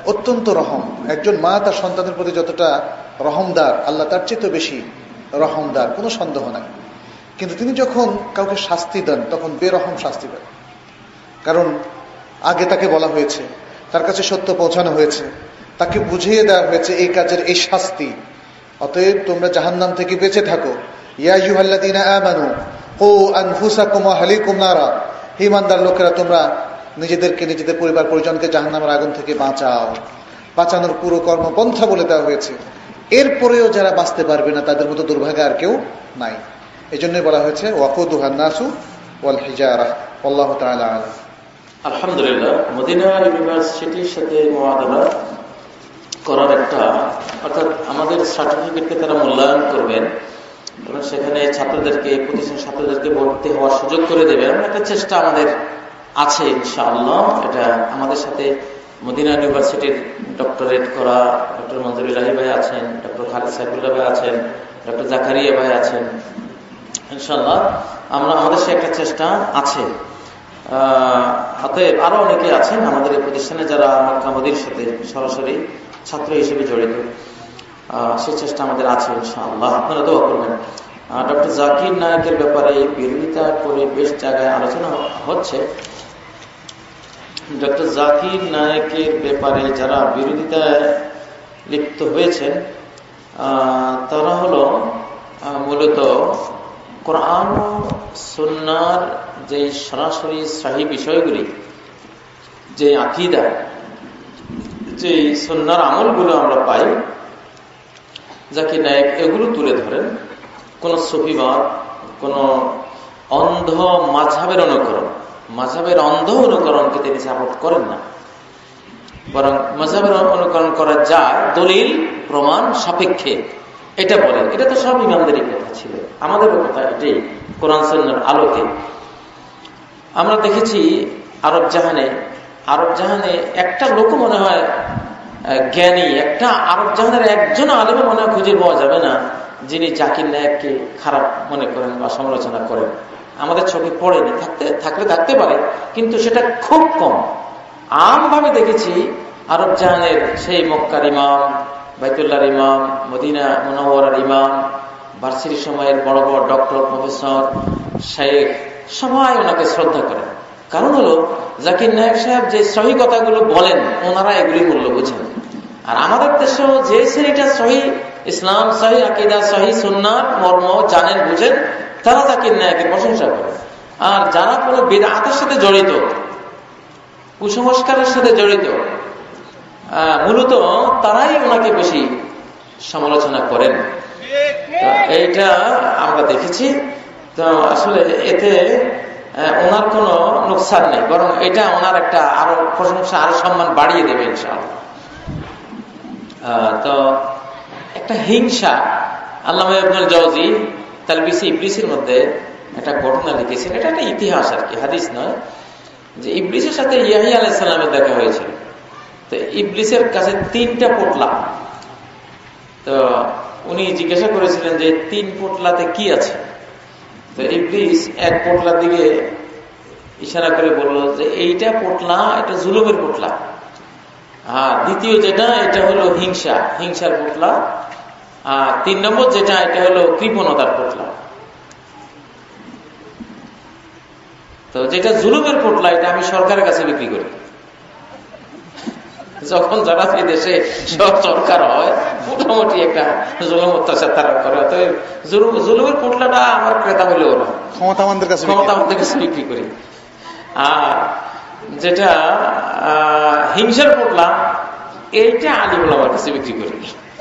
অত্যন্ত রহম। একজন মা তার সন্তানের প্রতি যতটা রহমদার, আল্লাহ তার চেয়ে বেশি রহমদার, কোনো সন্দেহ নাই। কিন্তু তিনি যখন কাউকে শাস্তি দেন তখন বেরহম শাস্তি দেন। কারণ আগে তাকে বলা হয়েছে, তার কাছে সত্য পৌঁছানো হয়েছে, তাকে বুঝিয়ে দেওয়া হয়েছে এই কাজের এই শাস্তি, অতএব তোমরা জাহান্নাম থেকে বেঁচে থাকো। ইয়া আইয়ুহাল্লাযীনা আমানু কু আনফুসাকুম ওয়া আহলিকুম নারা, হে ইমানদার লোকেরা তোমরা নিজেদেরকে নিজেদের পরিবার পরিজনকে জাহান্নামের আগুন থেকে বাঁচাও। বাঁচানোর পুরো কর্মপন্থা বলে দেওয়া হয়েছে। এরপরেও যারা বাঁচতে পারবে না তাদের মতো দুর্ভাগ্য আর কেউ নাই। এই জন্যই বলা হয়েছে ওয়াকুদুহান নাসু ওয়াল হিজারা। আল্লাহু তাআলা আলাম। আলহামদুলিল্লাহ, মদিনা ইউনিভার্সিটির সাথে মুআদালা করার একটা, অর্থাৎ আমাদের সার্টিফিকেটকে তারা মূল্যায়ন করবেন এবং সেখানে ছাত্রদেরকে, প্রতিষ্ঠান ছাত্রদেরকে ভর্তি হওয়ার সুযোগ করে দেবেন, একটা চেষ্টা আমাদের আছে ইনশাআল্লাহ। এটা আমাদের সাথে মদিনা ইউনিভার্সিটির ডক্টরেট করা ডক্টর মঞ্জুরুল ইলাহি ভাই আছেন, ডক্টর খালিদ সাইফুল্লাহ ভাই আছেন, ডক্টর জাকারিয়া ভাই আছেন। ইনশাআল্লাহ আমরা আমাদের সে একটা চেষ্টা আছে। অতএব আরো অনেকে আছেন আমাদের এই প্রতিষ্ঠানে যারা মক্কা মদিনার সাথে সরাসরি ছাত্র হিসেবে জড়িত, সেই চেষ্টা আমাদের আছে ইনশাআল্লাহ। আপনারা দোয়া করবেন। ডক্টর জাকির নায়েকের ব্যাপারে বিরোধিতা করে বেশ জায়গায় আলোচনা হচ্ছে। ডক্টর জাকির নায়েকের ব্যাপারে যারা বিরোধিতায় লিপ্ত হয়েছেন তারা হলো মূলত কোরআন ও সুন্নাহর যে সরাসরি সহিহ বিষয়গুলি, যে আকীদা, যে সুন্নাহর আমলগুলো আমরা পাই, জাকির নায়েক এগুলো তুলে ধরেন। কোন সুফিবাদ, কোন অন্ধ মাযহাবের অনুকরণ, মাযহাবের অন্ধ অনুকরণকে তিনি সাপোর্ট করেন না, বরং মাযহাবের অনুকরণ করা যায় দলিল প্রমাণ সাপেক্ষে, এটা বলেন। এটা তো সব ইমামদেরই কথা ছিল, আমাদেরও কথা এটাই। কোরআন সুন্নাহর আলোকে আমরা দেখেছি আরব জাহানে, আরব জাহানে একটা লোক মনে হয় জ্ঞানী, একটা আরব জাহানের একজন আলেমও মনে হয় খুঁজে পাওয়া যাবে না যিনি জাকির নায়েককে খারাপ মনে করেন বা সমালোচনা করেন। আমাদের চোখে পড়েনি, থাকতে থাকলে থাকতে পারে, কিন্তু সেটা খুব কম। আমভাবে দেখেছি আরব জাহানের সেই মক্কার ইমাম, বাইতুল্লাহর ইমাম, মদিনা মুনাওয়ারার ইমাম, ভার্সিটির সময়ের বড় বড় ডক্টর, প্রফেসর, শেখ, সবাই ওনাকে শ্রদ্ধা করেন। কারণ হলো জাকির নায়েক সাহেব যে সহি কথাগুলো বলেন, ওনারা এগুলি মূল্য বোঝেন। আর আমাদের দেশেও যে শ্রেণীটা সহি ইসলাম, সহি আকীদা, সহি সুন্নাহর মর্ম জানেন, বুঝেন, তারা জাকির নায়েকের প্রশংসা করেন। আর যারা কোনো বিদআতের সাথে জড়িত, কুসংস্কারের সাথে জড়িত, মূলত তারাই ওনাকে বেশি সমালোচনা করেন। এইটা আমরা দেখেছি। তো আসলে এতে ওনার কোনো নোকসান নেই, বরং এটা ওনার একটা আরো প্রশংসা, আরো সম্মান বাড়িয়ে দেবে ইনশাআল্লাহ। তো একটা হিংসা, আল্লামা ইবনুল জাওজি তালবিসে ইবলিসের মধ্যে একটা ঘটনা লিখেছেন। এটা একটা ইতিহাস আর কি, হাদিস নয়। যে ইবলিসের সাথে ইয়াহিয়া আলাইহিস সালামের দেখা হয়েছিল। তো ইবলিসের কাছে তিনটা পোটলা, তো উনি জিজ্ঞাসা করেছিলেন যে তিন পোটলাতে কি আছে। তো ইবলিস এক পোটলার দিকে ইশারা করে বলল যে এইটা পোটলা, এটা জুলুমের পোটলা। আর দ্বিতীয় যেটা, এটা হলো হিংসা, হিংসার পোটলা। আর তিন নম্বর যেটা, এটা হলো কৃপণতার পোটলা। তো যেটা জুলুমের পোটলা, এটা আমি সরকারের কাছে বিক্রি করি। যখন যারা এই দেশে সরকার হয়, মোটামুটি একটা জুলুম অত্যাচার তারা করে, তো জুলুমের পোটলাটা আমার ক্রেতা হইলে ওরা ক্ষমতাবানদের কাছে ক্ষমতাবানদের কাছে বিক্রি করি। আর যেটা হিংসার পোটলা, এইটা আলিম ওলামার কাছে বিক্রি করি।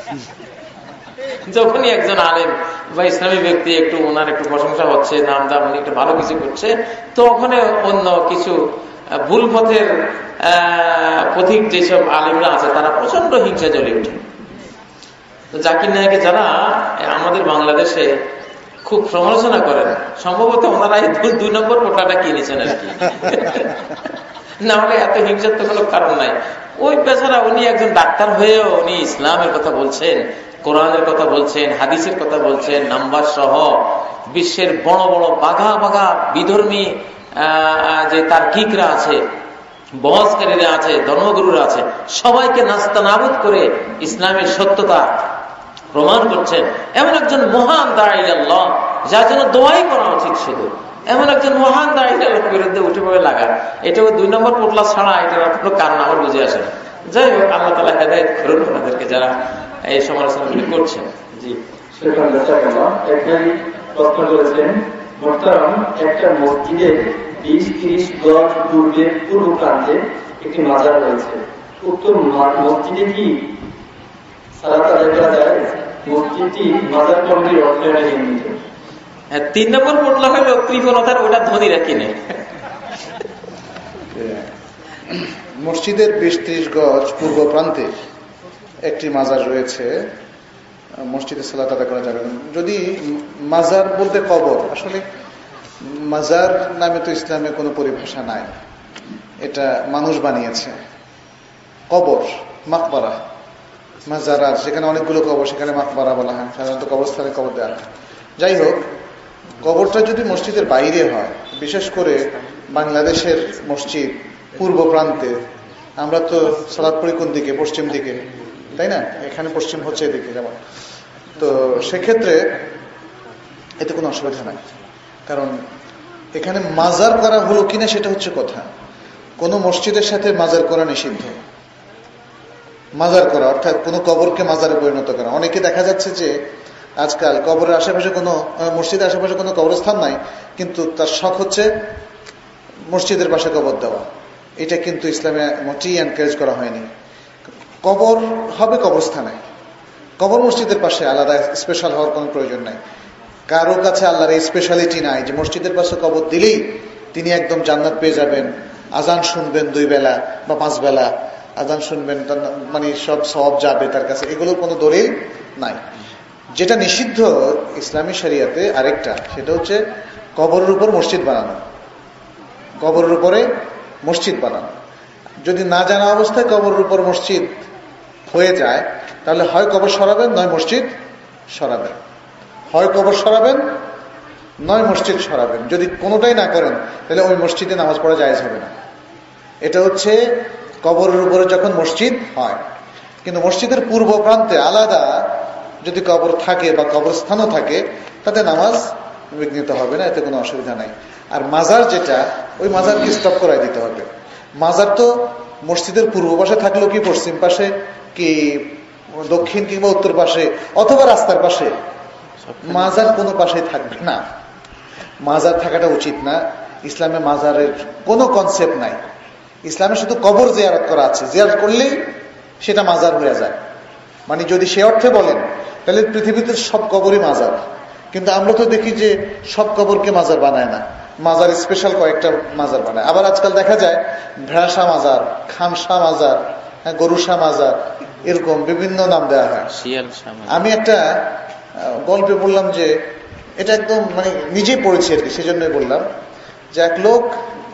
যখনই একজন আলেম বা ইসলামী ব্যক্তি একটু ওনার একটু প্রশংসা হচ্ছে, নাম দাম, উনি একটু ভালো কিছু করছে, তো ওখানে অন্য কিছু ভুল পথের পথিক যেসব আলেমরা আছে তারা প্রচন্ড হিংসা জ্বলে ওঠে। তো জাকির নায়েকে যারা আমাদের বাংলাদেশে খুব সমালোচনা করেন, সম্ভবত ওনারা এই দুই নম্বর পোটলাটা কিনেছেন আর কি, না হলে এত হিংসার তো কোনো কারণ নাই। ওই বেচারা, উনি একজন ডাক্তার হয়েও উনি ইসলামের কথা বলছেন, কোরআনের কথা বলছেন, হাদিসের কথা বলছেন, নাম্বার সহ বিশ্বের বড় বড় বাঘা বাঘা বিধর্মী যে তার্কিকরা আছে, বহসকারীরা আছে, ধর্মগুরুরা আছে, সবাইকে নাস্তানাবুদ করে ইসলামের সত্যতা প্রমাণ করছেন। এমন একজন মহান দাঈ আল্লাহ, যার জন্য দোয়াই করা উচিত শুধু, এমন একজন মহান দাঈ আল্লাহর বিরুদ্ধে উঠে পড়ে লাগা, এটাও দুই নম্বর পোটলা ছাড়া এটার কোনো কারণ আমার বুঝে আসে না। যাই হোক, আল্লাহ তাআলা হেদায়েত করুন ওনাদেরকে যারা এই সমালোচনাগুলি করছেন। জি, একটাই প্রশ্ন করেছেন, মোহতারাম, একটা মসজিদের বিশ ত্রিশ গজ পূর্বে পূর্ব প্রান্তে একটি মাজার রয়েছে, উক্ত মসজিদে কি সালাত আদায় করা যায়? মসজিদটি মাজার কমিটির অর্থায়নে নির্মিত। হ্যাঁ, তিন নম্বর পোটলা হলো কৃপণতার, ওটা ধনীরা কিনে। মসজিদের বিশ ত্রিশ গজ পূর্ব প্রান্তে একটি মাজার রয়েছে, মসজিদে সালাত আদায় করা যাবে না। যদি মাজার বলতে কবর, আসলে মাজার নামে তো ইসলামে কোনো পরিভাষা নাই, এটা মানুষ বানিয়েছে। কবর মাকবারা, মাজারা, সেখানে অনেকগুলো কবর, সেখানে মাকবারা বলা হয়, সাধারণত কবরস্থানে কবর দেওয়া হয়। যাই হোক, কবরটা যদি মসজিদের বাইরে হয়, বিশেষ করে বাংলাদেশের মসজিদ পূর্ব প্রান্তে, আমরা তো সালাত পড়ি কোন দিকে? পশ্চিম দিকে, তাই না? এখানে পশ্চিম হচ্ছে এদিকে যেমন, তো সেক্ষেত্রে এতে কোনো অসুবিধা নাই। কারণ এখানে মাজার করা হলো কিনা সেটা হচ্ছে কথা। কোন মসজিদের সাথে মাজার করা নিষিদ্ধ। মাজার করা অর্থাৎ কোন কবরকে মাজারে পরিণত করা। অনেকে দেখা যাচ্ছে যে আজকাল কবরের আশেপাশে কোনো মসজিদের আশেপাশে কোনো কবরস্থান নাই, কিন্তু তার শখ হচ্ছে মসজিদের পাশে কবর দেওয়া। এটা কিন্তু ইসলামে মোটেই এনকারেজ করা হয়নি। কবর হবে কবরস্থানে, কবর মসজিদের পাশে আলাদা স্পেশাল হওয়ার কোনো প্রয়োজন নাই। কারো কাছে আল্লাহর এই স্পেশালিটি নাই যে মসজিদের পাশে কবর দিলেই তিনি একদম জান্নাত পেয়ে যাবেন, আজান শুনবেন দুই বেলা বা পাঁচ বেলা আজান শুনবেন, মানে সব সওয়াব যাবে তার কাছে, এগুলোর কোনো দলিল নাই। যেটা নিষিদ্ধ ইসলামী শরিয়াতে আরেকটা, সেটা হচ্ছে কবরের উপর মসজিদ বানানো। কবরের উপরে মসজিদ বানানো যদি না জানা অবস্থায় কবরের উপর মসজিদ হয়ে যায়, তাহলে হয় কবর সরাবেন নয় মসজিদ সরাবেন, হয় কবর সরাবেন নয় মসজিদ সরাবেন। যদি কোনোটাই না করেন তাহলে ওই মসজিদে নামাজ পড়া জায়েজ হবে না। এটা হচ্ছে কবরের উপরে যখন মসজিদ হয়। কিন্তু মসজিদের পূর্ব প্রান্তে আলাদা যদি কবর থাকে বা কবরস্থানও থাকে, তাতে নামাজ বিঘ্নিত হবে না, এতে কোনো অসুবিধা নাই। আর মাজার যেটা, ওই মাজারকে স্টপ করাই দিতে হবে। মাজার তো মসজিদের পূর্ব পাশে থাকলেও কি পশ্চিম পাশে কি দক্ষিণ কিংবা উত্তর পাশে অথবা রাস্তার পাশে, মাজার কোনো পাশে থাকবে না। মাজার থাকাটা উচিত না। ইসলামে মাজারের কোনো কনসেপ্ট নাই। ইসলামে শুধু কবর জিয়ারত করা আছে, জিয়ারত করলেই সেটা মাজার হয়ে যায়। মানে যদি সে অর্থে বলেন তাহলে পৃথিবীতে সব কবরই মাজার। কিন্তু আমরা তো দেখি যে সব কবরকে মাজার বানায় না, মাজার স্পেশাল কয়েকটা মাজার বানায়। আবার আজকাল দেখা যায় ভেড়াশা মাজার, খামসা মাজার, গরুশা মাজার, এরকম বিভিন্ন নাম দেওয়া হয়। আমি একটা গল্পে বললাম যে এটা একদম মানে নিজেই পড়েছি আর কি, সেজন্যই বললাম যে এক লোক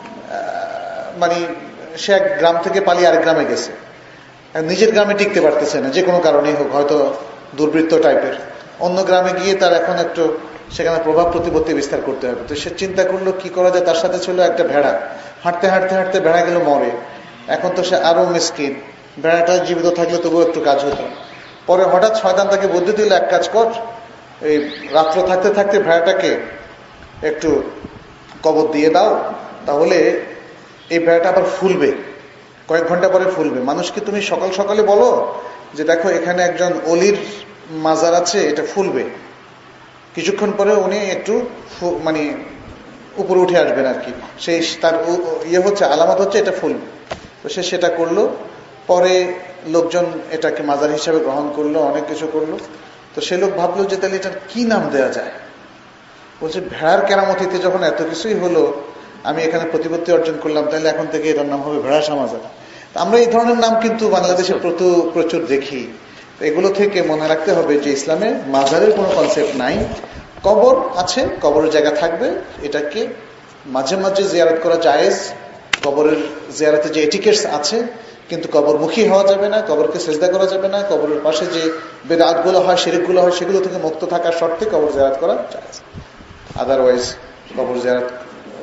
মানে সে এক গ্রাম থেকে পালিয়ে আরেক গ্রামে গেছে, নিজের গ্রামে টিকতে পারতেছে না, যে কোনো কারণেই হোক, হয়তো দুর্বৃত্ত টাইপের। অন্য গ্রামে গিয়ে তার এখন একটু সেখানে প্রভাব প্রতিপত্তি বিস্তার করতে হবে। তো সে চিন্তা করলো কি করা যায়। তার সাথে ছিল একটা ভেড়া। হাঁটতে হাঁটতে হাঁটতে ভেড়া গেল মরে। এখন তো সে আরো মিসকিন, ভেড়াটা জীবিত থাকলে তবুও একটু কাজ হতো। পরে হঠাৎ শয়তান তাকে বুদ্ধি দিল, এক কাজ কর, এই রাত্র থাকতে থাকতে ভেড়াটাকে একটু কবর দিয়ে দাও, তাহলে এই ভেড়াটা আবার ফুলবে, কয়েক ঘন্টা পরে ফুলবে। মানুষকে তুমি সকাল সকালে বলো যে দেখো এখানে একজন অলির মাজার আছে, এটা ফুলবে। কিছুক্ষণ পরে উনি একটু মানে উপরে উঠে আসবেন আর কি, সেই তার ইয়ে হচ্ছে আলামত হচ্ছে এটা ফুলবে। তো সে সেটা করলো। পরে লোকজন এটাকে মাজার হিসাবে গ্রহণ করলো, অনেক কিছু করলো। তো সে লোক ভাবলো যে তাহলে এটার কি নাম দেওয়া যায়। বলছে ভেড়ার কেরামতিতে যখন এত কিছুই হলো, আমি এখানে প্রতিপত্তি অর্জন করলাম, তাহলে এখন থেকে এটার নাম হবে ভেড়াশা মাজার। আমরা এই ধরনের নাম কিন্তু বাংলাদেশে প্রচুর দেখি। এগুলো থেকে মনে রাখতে হবে যে ইসলামে মাজারের কোনো কনসেপ্ট নাই। কবর আছে, কবরের জায়গা থাকবে, এটাকে মাঝে মাঝে জিয়ারত করা জায়েজ। কবরের জিয়ারতে যে এটিকেটস আছে, কিন্তু কবরমুখী হওয়া যাবে না, কবরকে সেজদা করা যাবে না, কবরের পাশে যে বেদাতগুলো হয়, শিরকগুলো হয়, সেগুলো থেকে মুক্ত থাকার শর্তে কবর জিয়ারত করা জায়েজ। আদারওয়াইজ কবর জিয়ারত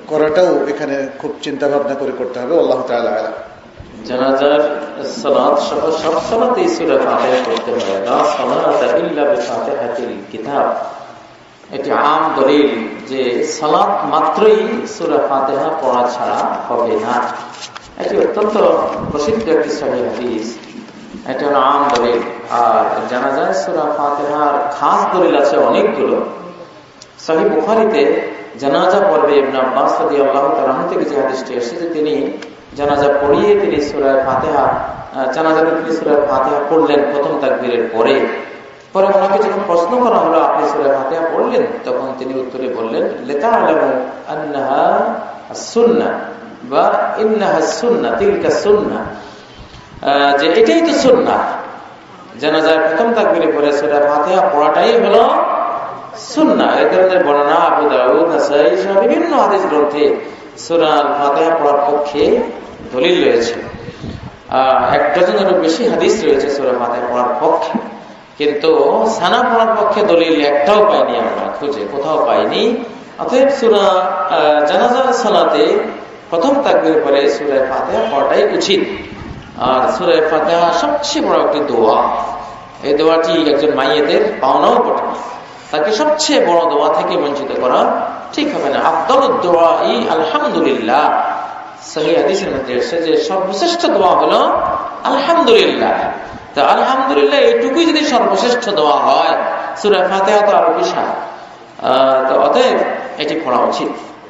করাটাও এখানে খুব চিন্তা ভাবনা করে করতে হবে। আল্লাহ তাআলা আ'লাম। জানাজার সালাত সহ সব সালাতেই সূরা ফাতিহা পড়তে হয়, লা সালাতা ইল্লা বিফাতিহাতিল কিতাব। এটি আম দলিল যে সালাত মাত্রই সূরা ফাতিহা পড়া ছাড়া হবে না। এটি অত্যন্ত প্রসিদ্ধ একটি সহিহ হাদিস, এটা হলো আম দলিল। আর জানাজায় সূরা ফাতিহার খাস দলিল আছে অনেকগুলো। সহিহ বুখারীতে জানাজা পড়বে ইবনে আব্বাস রাদিয়াল্লাহু তাআলা আনহু থেকে যে হাদিসটি এসেছে, তিনি জানাজা পড়িয়ে তিনি সূরা ফাতিহা জানাজাতে তিনি সূরা ফাতিহা পড়লেন প্রথম তাকবীরের পরে। পরে ওনাকে যখন প্রশ্ন করা হলো আপনি সূরা ফাতিহা পড়লেন, তখন তিনি উত্তরে বললেন লিতা'লামু আন্নাহা আস-সুন্নাহ বা ইন্নাহা আস-সুন্নাহ তিলকা সুন্নাহ, যে এটাই তো সুন্নাহ। জানাজার প্রথম তাকবীরের পরে সূরা ফাতিহা পড়াটাই হলো সুন্নাহ। এই ধরনের বর্ণনা আবু দাউদ, নাসাঈ সহ বিভিন্ন হাদিস গ্রন্থে সূরা ফাতিহা পড়ার পক্ষে দলিল রয়েছে। এক ডজনেরও বেশি হাদিস রয়েছে সূরা ফাতিহা পড়ার পক্ষে, কিন্তু সানা পড়ার পক্ষে দলিল একটাও পাইনি, আমরা খুঁজে কোথাও পাইনি। অতএব সূরা জানাজার সালাতে প্রথম তাকবীরের পরে সূরা ফাতিহা পড়াটাই উচিত। আর সূরা ফাতিহা সবচেয়ে বড় একটি দোয়া। এই দোয়াটি একজন মাইয়েতের পাওনাও বটে, তাকে সবচেয়ে বড় দোয়া থেকে বঞ্চিত করা ঠিক হবে না। আফদালুদ দুআই আলহামদুলিল্লাহ, সহিহ হাদিসের মধ্যে এসেছে যে সর্বশ্রেষ্ঠ দোয়া হলো আলহামদুলিল্লাহ। তো আলহামদুলিল্লাহ এইটুকুই যদি সর্বশ্রেষ্ঠ দোয়া হয়, সূরা ফাতিহা তো আরো বিশাল। তো অতএব এটি পড়া উচিত।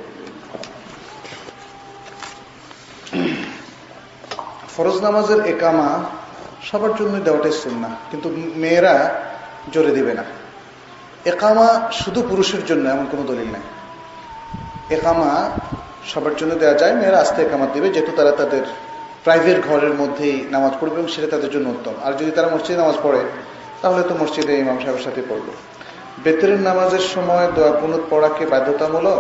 ফরজ নামাজের একামা সবার জন্য দেওয়াটাই সুন্নাহ, কিন্তু মেয়েরা জোরে দিবে না। একামা শুধু পুরুষের জন্য এমন কোনো দলিল নাই। একামা সবার জন্য দেওয়া যায়, মেয়েরা আস্তে একামা দিবে, যেহেতু তারা তাদের প্রাইভেট ঘরের মধ্যেই নামাজ পড়বে এবং সেটা তাদের জন্য উত্তম। আর যদি তারা মসজিদে নামাজ পড়ে তাহলে তো মসজিদে ইমাম সাহেবের সাথে পড়বে। বেতরের নামাজের সময় দোয়া কুনুত পড়াকে বাধ্যতামূলক?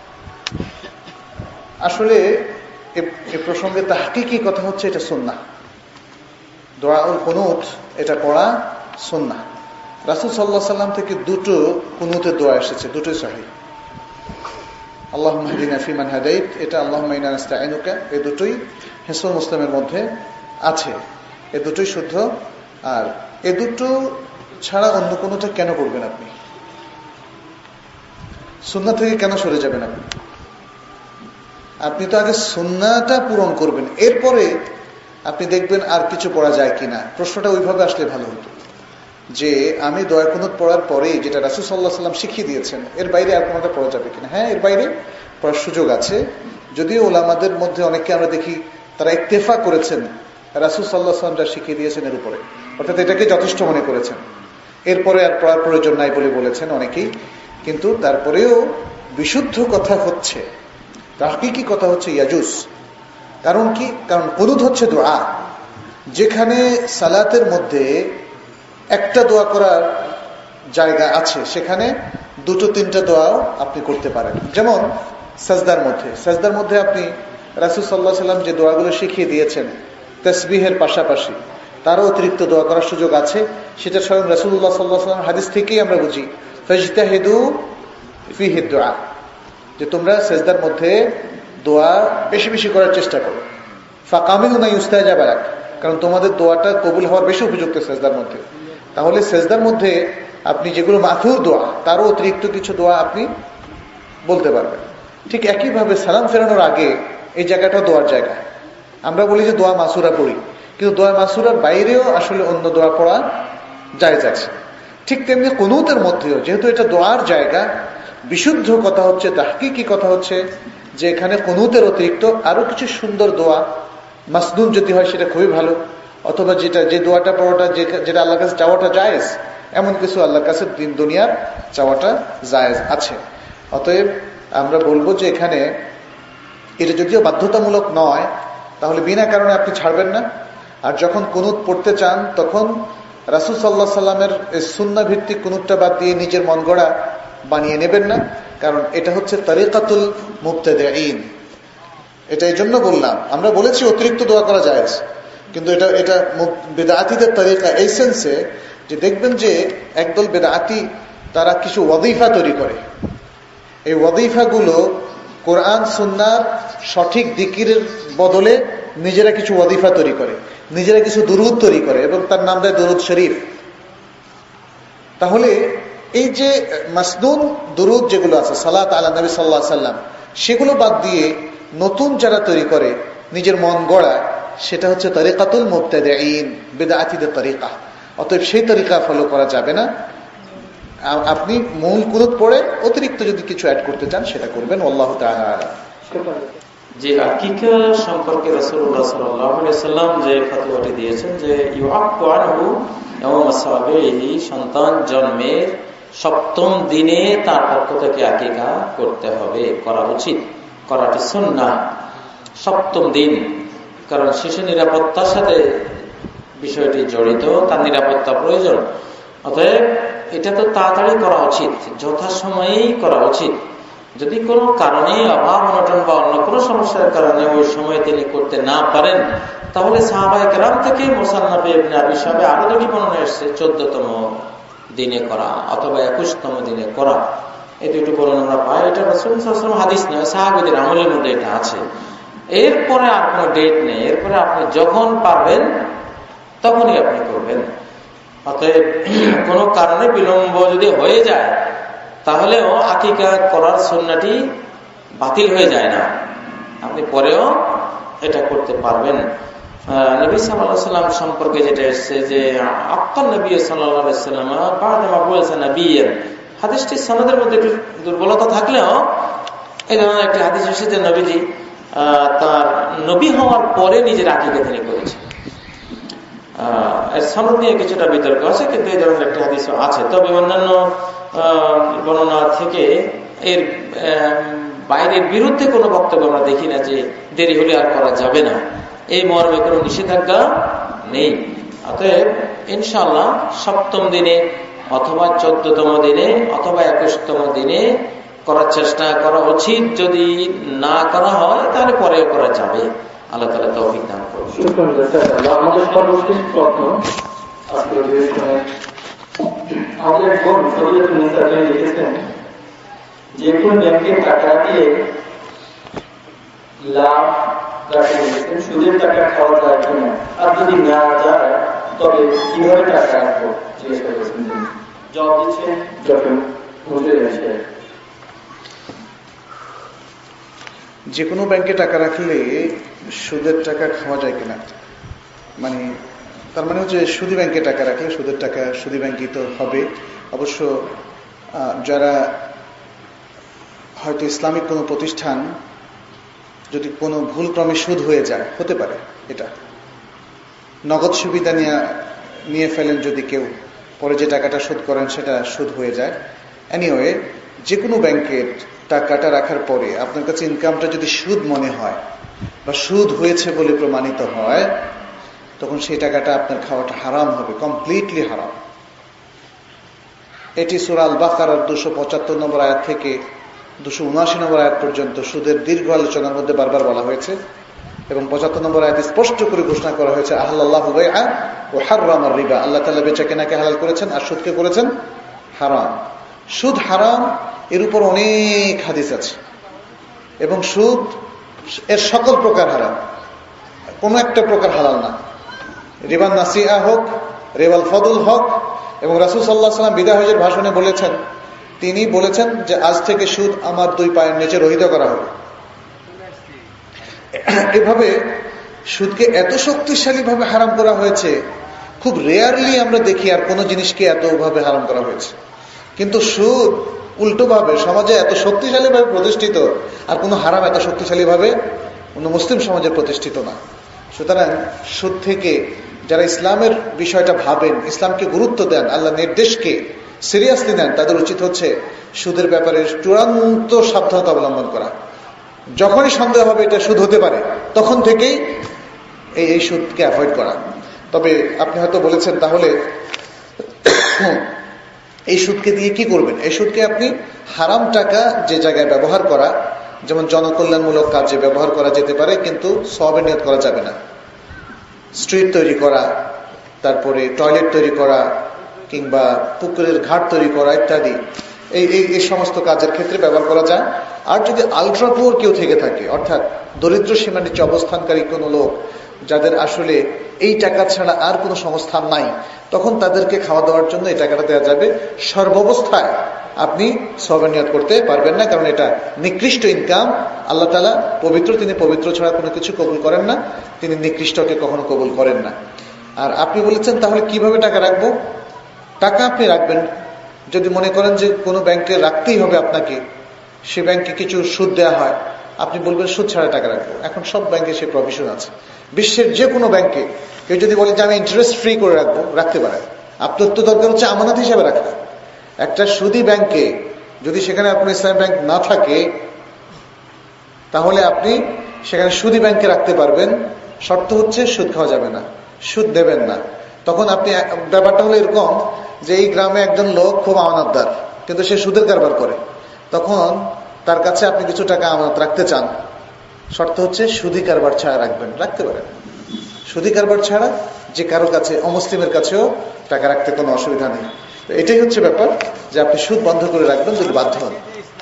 আসলে এ প্রসঙ্গে তাহকিকি কথা হচ্ছে এটা সুন্নাহ। দোয়া উল কুনুত এটা পড়া সুন্নাহ। রাসূল সাল্লাল্লাহু আলাইহি সাল্লাম থেকে দুটো কুনুতের দোয়া এসেছে, দুটোই সহিহ। আল্লাহুম্মা হদিনা ফিমান হাদাইত, এটা আল্লাহুম্মা ইন্না নাস্তাইনুকা, এই দুটোই হিসনুল মুসলিমের মধ্যে আছে, এই দুটোই শুদ্ধ। আর এই দুটো ছাড়া অন্য কোনোটা কেন করবেন আপনি? সুন্নাহ থেকে কেন সরে যাবেন আপনি? আপনি তো আগে সুন্নাহটা পূরণ করবেন, এরপরে আপনি দেখবেন আর কিছু পড়া যায় কিনা। প্রশ্নটা ওইভাবে আসলে ভালো হতো যে আমি দোয়া কুনুত পড়ার পরে যেটা রাসূল সাল্লাল্লাহু আলাইহি সাল্লাম শিখিয়ে দিয়েছেন, এর বাইরে আর কোনোটা পড়া যাবে কিনা। হ্যাঁ, এর বাইরে পড়ার সুযোগ আছে। যদিও ওলামাদের মধ্যে অনেককে আমরা দেখি তারা ইত্তেফাক করেছেন রাসূল সাল্লাল্লাহু আলাইহি সাল্লাম যা শিখিয়ে দিয়েছেন এর উপরে, অর্থাৎ এটাকে যথেষ্ট মনে করেছেন, এরপরে আর পড়ার প্রয়োজন নাই বলে বলেছেন অনেকেই। কিন্তু তারপরেও বিশুদ্ধ কথা হচ্ছে, তাহকিকি কথা হচ্ছে ইয়াজুজ। কারণ কি? কারণ কুনুত হচ্ছে দোয়া, যেখানে সালাতের মধ্যে একটা দোয়া করার জায়গা আছে, সেখানে দুটো তিনটা দোয়াও আপনি করতে পারেন। যেমন সাজদার মধ্যে, সাজদার মধ্যে আপনি রাসূল সাল্লাল্লাহু আলাইহি সাল্লাম যে দোয়াগুলো শিখিয়ে দিয়েছেন তাসবিহের পাশাপাশি তারও অতিরিক্ত দোয়া করার সুযোগ আছে। সেটা স্বয়ং রাসূলুল্লাহ সাল্লাল্লাহু আলাইহি ওয়াসাল্লাম হাদিস থেকেই আমরা বুঝি, ফাজতাহিদু ফিহি দুআ, যে তোমরা সাজদার মধ্যে দোয়া বেশি বেশি করার চেষ্টা করো। ফাকামিলু না ইউস্তাজাবা লাক, কারণ তোমাদের দোয়াটা কবুল হওয়ার বেশি উপযুক্ত সাজদার মধ্যে। তাহলে সাজদার মধ্যে আপনি যেগুলো মাথুর দোয়া, তারও অতিরিক্ত কিছু দোয়া আপনি বলতে পারবেন। ঠিক একইভাবে সালাম ফেরানোর আগে এই জায়গাটা দোয়ার জায়গা। আমরা বলি যে দোয়া মাসুরা পড়ি, কিন্তু দোয়া মাসুরার বাইরেও আসলে অন্য দোয়া পড়া জায়েজ আছে। ঠিক তেমনি কুনুতের মধ্যেও যেহেতু এটা দোয়ার জায়গা, বিশুদ্ধ কথা হচ্ছে, তাহকিকি কথা হচ্ছে যে এখানে কুনুতের অতিরিক্ত আরো কিছু সুন্দর দোয়া, মাসনুন যদি হয় সেটা খুবই ভালো, অথবা যেটা যে দোয়াটা পড়াটা যেটা আল্লাহর কাছে চাওয়াটা জায়েজ, এমন কিছু আল্লাহর কাছে দিন দুনিয়ার চাওয়াটা জায়েজ আছে। অতএব আমরা বলবো যে এখানে এটা যদিও বাধ্যতামূলক নয়, তাহলে বিনা কারণে আপনি ছাড়বেন না। আর যখন কুনুত পড়তে চান তখন রাসূল সাল্লাল্লাহু আলাইহি সাল্লামের এই সুন্নাহ ভিত্তিক কুনুতটা বাদ দিয়ে নিজের মন গড়া বানিয়ে নেবেন না, কারণ এটা হচ্ছে তরিকাতুল মুবতাদিঈন। এটা এই জন্য বললাম, আমরা বলেছি অতিরিক্ত দোয়া করা জায়েজ, কিন্তু এটা এটা বিদআতীদের তরিকা এই সেন্সে যে দেখবেন যে একদল বিদআতী তারা কিছু ওয়াজিফা তৈরি করে, এই ওয়াজিফাগুলো কোরআন সুন্নাহর সঠিক জিকিরের বদলে নিজেরা কিছু ওয়াজিফা তৈরি করে, নিজেরা কিছু দুরুদ তৈরি করে এবং তার নাম দেয় দুরুদ শরীফ। তাহলে এই যে মাসনুন দুরুদ যেগুলো আছে, সালাত আলা নবী সাল্লাল্লাহু আলাইহি সাল্লাম, সেগুলো বাদ দিয়ে নতুন যারা তৈরি করে নিজের মন গড়া, সেটা হচ্ছে তরিকাতুল মুবতাদিঈন, বিদআতীদের তরিকা। অতএব সেই তরিকা ফলো করা যাবে না। আপনি মূল কুনুত পড়ে অতিরিক্ত যদি কিছু অ্যাড করতে চান সেটা করবেন। আল্লাহু তাআলা আ'লাম। যে আকিকা সম্পর্কে রাসূলুল্লাহ সাল্লাল্লাহু আলাইহি সাল্লাম যে ফতোয়াটি দিয়েছেন যে ইউআক্কু আনহু ইয়াওমা সাবিহি, সন্তান জন্মের সপ্তম দিনে তার পক্ষ থেকে আকিকা করতে হবে, করা উচিত, করাটি সুন্নাহ। সপ্তম দিন, কারণ শিশু নিরাপত্তার সাথে বিষয়টি জড়িত, তার নিরাপত্তা প্রয়োজন। অতএব এটা তো তাড়াতাড়ি করা উচিত, যথাসময়েই করা উচিত। যদি কোনো কারণে অভাব অনটন বা অন্য কোনো সমস্যার কারণে ওই সময় তিনি করতে না পারেন, তাহলে সাহাবায়ে কেরাম থেকে মুসান্নাফে ইবনে আবি শাইবা আরো দুটি বর্ণনা এসেছে, চোদ্দতম দিনে করা অথবা একুশতম দিনে করা। এই দুটো বর্ণনা আমরা পাই। এটা রাসূল সাল্লাল্লাহু আলাইহি ওয়াসাল্লাম হাদিস নয়, সাহাবীদের আমলের মধ্যে এটা আছে। এরপরে আর কোনো ডেট নেই, এরপরে আপনি যখন পারবেন তখনই আপনি করবেন। অতএব কোনো কারণে বিলম্ব যদি হয়ে যায় তাহলেও আকিকা করার সুন্নাহটি বাতিল হয়ে যায় না, আপনি পরেও এটা করতে পারবেন। নবী সাল্লাল্লাহু আলাইহি সাল্লাম সম্পর্কে যেটা এসেছে যে আক্কান নবী সাল্লাল্লাহু আলাইহি সাল্লাম বা'দা বু'সা নবিয়্যান, হাদিসটির সনদের মধ্যে একটু দুর্বলতা থাকলেও এই ধরনের একটি হাদিস এসেছে যে নবীজি তার নবী হওয়ার পরে নিজের আকিকা তিনি করেছেন। এর সনদ নিয়ে কিছুটা বিতর্ক আছে, কিন্তু এই ধরনের একটা হাদিস আছে। তবে অন্যান্য বর্ণনা থেকে এর বাইরের বিরুদ্ধে কোনো বক্তব্য আমরা দেখি না যে দেরি হলে আর করা যাবে না, এই মর্মে কোনো নিষেধাজ্ঞা নেই। অতএব ইনশাআল্লাহ সপ্তম দিনে অথবা চোদ্দতম দিনে অথবা একুশতম দিনে করার চেষ্টা করা উচিত। যদি না করা হয় তাহলে পরেও করা যাবে। আল্লাহ তাআলা তৌফিক দান করুন। আমাদের সর্বশেষ প্রশ্ন, আমাদের এক বোন সৈয়দ মুসা লিখেছেন যে কোন ব্যাংকে টাকা দিয়ে লাভ রাখতে গেছেন, সুদের টাকা খাওয়া যায় কিনা, আর যদি না যায় তবে কিভাবে টাকা রাখবো জিজ্ঞেস করেছেন। জবাব দিচ্ছেন যখন হুজুর এসে। যে কোনো ব্যাংকে টাকা রাখলে সুদের টাকা খাওয়া যায় কিনা, মানে তার মানে হচ্ছে সুদী ব্যাংকে টাকা রাখলে সুদের টাকা সুদী ব্যাংকই তো হবে। অবশ্য যারা হয়তো ইসলামিক কোনো প্রতিষ্ঠান যদি কোনো ভুলক্রমে সুদ হয়ে যায়, হতে পারে এটা, নগদ সুবিধা নিয়ে নিয়ে ফেলেন যদি কেউ, পরে যে টাকাটা সুদ করেন সেটা সুদ হয়ে যায়। এনিওয়ে, যে কোনো ব্যাংকের টাকাটা রাখার পরে আপনার কাছে ইনকামটা যদি সুদ মনে হয় বা সুদ হয়েছে বলে প্রমাণিত হয়, তখন সেই টাকাটা আপনার খাওয়াটা হারাম হবে, কমপ্লিটলি হারাম। এটি সূরা আল বাকারার দুশো পঁচাত্তর নম্বর আয়াত থেকে দুশো উনআশি নম্বর আয়াত পর্যন্ত সুদের দীর্ঘ আলোচনার মধ্যে বারবার বলা হয়েছে এবং পঁচাত্তর নম্বর আয়াতে স্পষ্ট করে ঘোষণা করা হয়েছে আহাল্লাল্লাহু বাইআ ওয়া হাররামা রিবা, আল্লাহ তাআলা বেচা কেনাকে হালাল করেছেন আর সুদকে করেছেন হারাম। সুদ হারাম এর উপর অনেক হাদিস আছে এবং সুদ এর সকল প্রকার হারাম, কোনো একটা প্রকার হালাল না। রিবান নাসিআ হোক, রিবাল ফদল হোক, এবং রাসূল সাল্লাল্লাহু আলাইহি ওয়াসাল্লাম বিদায় হজের ভাষণে বলেছেন, তিনি বলেছেন যে আজ থেকে সুদ আমার দুই পায়ের নিচে রহিত করা হবে। এভাবে সুদকে এত শক্তিশালী ভাবে হারাম করা হয়েছে, খুব রেয়ারলি আমরা দেখি আর কোন জিনিসকে এতভাবে হারাম করা হয়েছে। কিন্তু সুদ উল্টো ভাবে সমাজে এত শক্তিশালী ভাবে প্রতিষ্ঠিত, আর কোন হারাম এত শক্তিশালী ভাবে কোন মুসলিম সমাজে প্রতিষ্ঠিত না। সুতরাং সুদ থেকে যারা ইসলামের বিষয়টা ভাবেন, ইসলামকে গুরুত্ব দেন, আল্লাহ নির্দেশকে সিরিয়াসলি নেন, তাদের উচিত হচ্ছে সুদের ব্যাপারে চূড়ান্ত সাবধানতা অবলম্বন করা। যখনই সন্দেহ হবে এটা সুদ হতে পারে, তখন থেকেই এই এই সুদকে অ্যাভয়েড করা। তবে আপনি হয়তো বলেছেন তাহলে এই সুদকে দিয়ে কি করবেন? এই সুদকে আপনি হারাম টাকা যে জায়গায় ব্যবহার করা, যেমন জনকল্যাণমূলক কাজে ব্যবহার করা যেতে পারে, কিন্তু সওয়াবের নিয়ত করা যাবে না। স্ট্রিট তৈরি করা, তারপরে টয়লেট তৈরি করা, কিংবা পুকুরের ঘাট তৈরি করা ইত্যাদি, এই এই সমস্ত কাজের ক্ষেত্রে ব্যবহার করা যায়। আর যদি আলট্রা পুয়ার কেউ থেকে থাকে, অর্থাৎ দরিদ্র সীমার নিচে অবস্থানকারী কোনো লোক যাদের আসলে এই টাকা ছাড়া আর কোনো সংস্থান নাই, তখন তাদেরকে খাওয়া দাওয়ার জন্য এই টাকাটা দেওয়া যাবে। সর্বাবস্থায় আপনি সওয়াবের নিয়ত করতে পারবেন না, কারণ এটা নিকৃষ্ট ইনকাম। আল্লাহ তাআলা পবিত্র, তিনি পবিত্র ছাড়া কোনো কিছু কবুল করেন না, তিনি নিকৃষ্টকে কখনো কবুল করেন না। আর আপনি বলেছেন তাহলে কিভাবে টাকা রাখবো? টাকা আপনি রাখবেন যদি মনে করেন যে কোনো ব্যাংকে রাখতেই হবে আপনাকে, সে ব্যাংকে কিছু সুদ দেওয়া হয়, আপনি বলবেন সুদ ছাড়া টাকা রাখবো। এখন সব ব্যাংকে সে প্রভিশন আছে। বিশ্বের যে কোনো ব্যাংকে কেউ যদি বলে যে আমি ইন্টারেস্ট ফ্রি করে রাখবো, রাখতে পারে। আপনার তো দরকার হচ্ছে আমানত হিসাবে রাখা। একটা সুদী ব্যাংকে যদি সেখানে আপনার ইসলামী ব্যাংক না থাকে, তাহলে আপনি সেখানে সুদী ব্যাংকে রাখতে পারবেন। শর্ত হচ্ছে সুদ খাওয়া যাবে না, সুদ দেবেন না। তখন আপনি, ব্যাপারটা হলো এরকম যে এই গ্রামে একজন লোক খুব আমানতদার, কিন্তু সে সুদের কারবার করে, তখন তার কাছে আপনি কিছু টাকা আমানত রাখতে চান, শর্ত হচ্ছে সুদী কারবার ছাড়া রাখবেন। রাখতে পারেন সুদী কারবার ছাড়া, যে কারোর কাছে, অমুসলিমের কাছেও টাকা রাখতে কোনো অসুবিধা নেই। তো এটাই হচ্ছে ব্যাপার, যে আপনি সুদ বন্ধ করে রাখবেন যদি বাধ্য হন।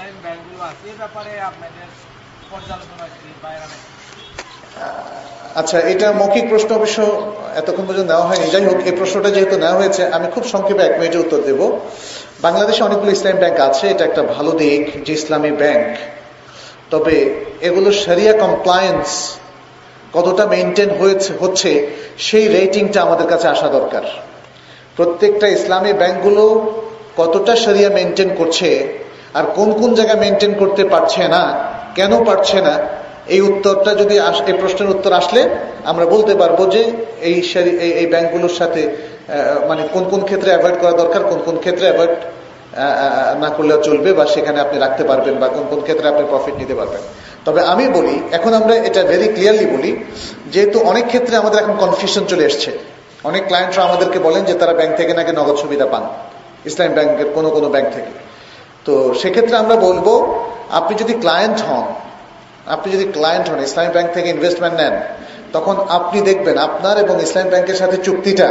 আচ্ছা, এটা মৌখিক প্রশ্ন, অবশ্য এতক্ষণ পর্যন্ত নেওয়া হয়নি। যাই হোক, এই প্রশ্নটা যেহেতু নেওয়া হয়েছে, আমি খুব সংক্ষেপে এক মিনিটে উত্তর দেব। বাংলাদেশে অনেকগুলো ইসলামী ব্যাংক আছে, এটা একটা ভালো দিক যে ইসলামী ব্যাংক। তবে এগুলো শরিয়া কমপ্লায়েন্স কতটা মেনটেন হয়েছে হচ্ছে সেই রেটিংটা আমাদের কাছে আসা দরকার। প্রত্যেকটা ইসলামী ব্যাংকগুলো কতটা শরিয়া মেনটেন করছে আর কোন কোন জায়গায় মেনটেন করতে পারছে না, কেন পারছে না, এই উত্তরটা যদি, এই প্রশ্নের উত্তর আসলে আমরা বলতে পারবো যে এই এই ব্যাংকগুলোর সাথে মানে কোন কোন ক্ষেত্রে অ্যাভয়েড করা দরকার, কোন কোন ক্ষেত্রে অ্যাভয়েড না করলেও চলবে, বা সেখানে আপনি রাখতে পারবেন, বা কোন কোন ক্ষেত্রে আপনি প্রফিট নিতে পারবেন। তবে আমি বলি, এখন আমরা এটা ভেরি ক্লিয়ারলি বলি, যেহেতু অনেক ক্ষেত্রে আমাদের এখন কনফিউশন চলে এসছে। অনেক ক্লায়েন্টরা আমাদেরকে বলেন যে তারা ব্যাংক থেকে নাকি নগদ সুবিধা পান, ইসলামী ব্যাংকের কোনো কোনো ব্যাংক থেকে। তো সেক্ষেত্রে আমরা বলবো, আপনি যদি ক্লায়েন্ট হন, আপনি যদি ক্লায়েন্ট হন ইসলামী ব্যাংক থেকে ইনভেস্টমেন্ট নেন, তখন আপনি দেখবেন আপনার এবং ইসলামী ব্যাংকের সাথে চুক্তিটা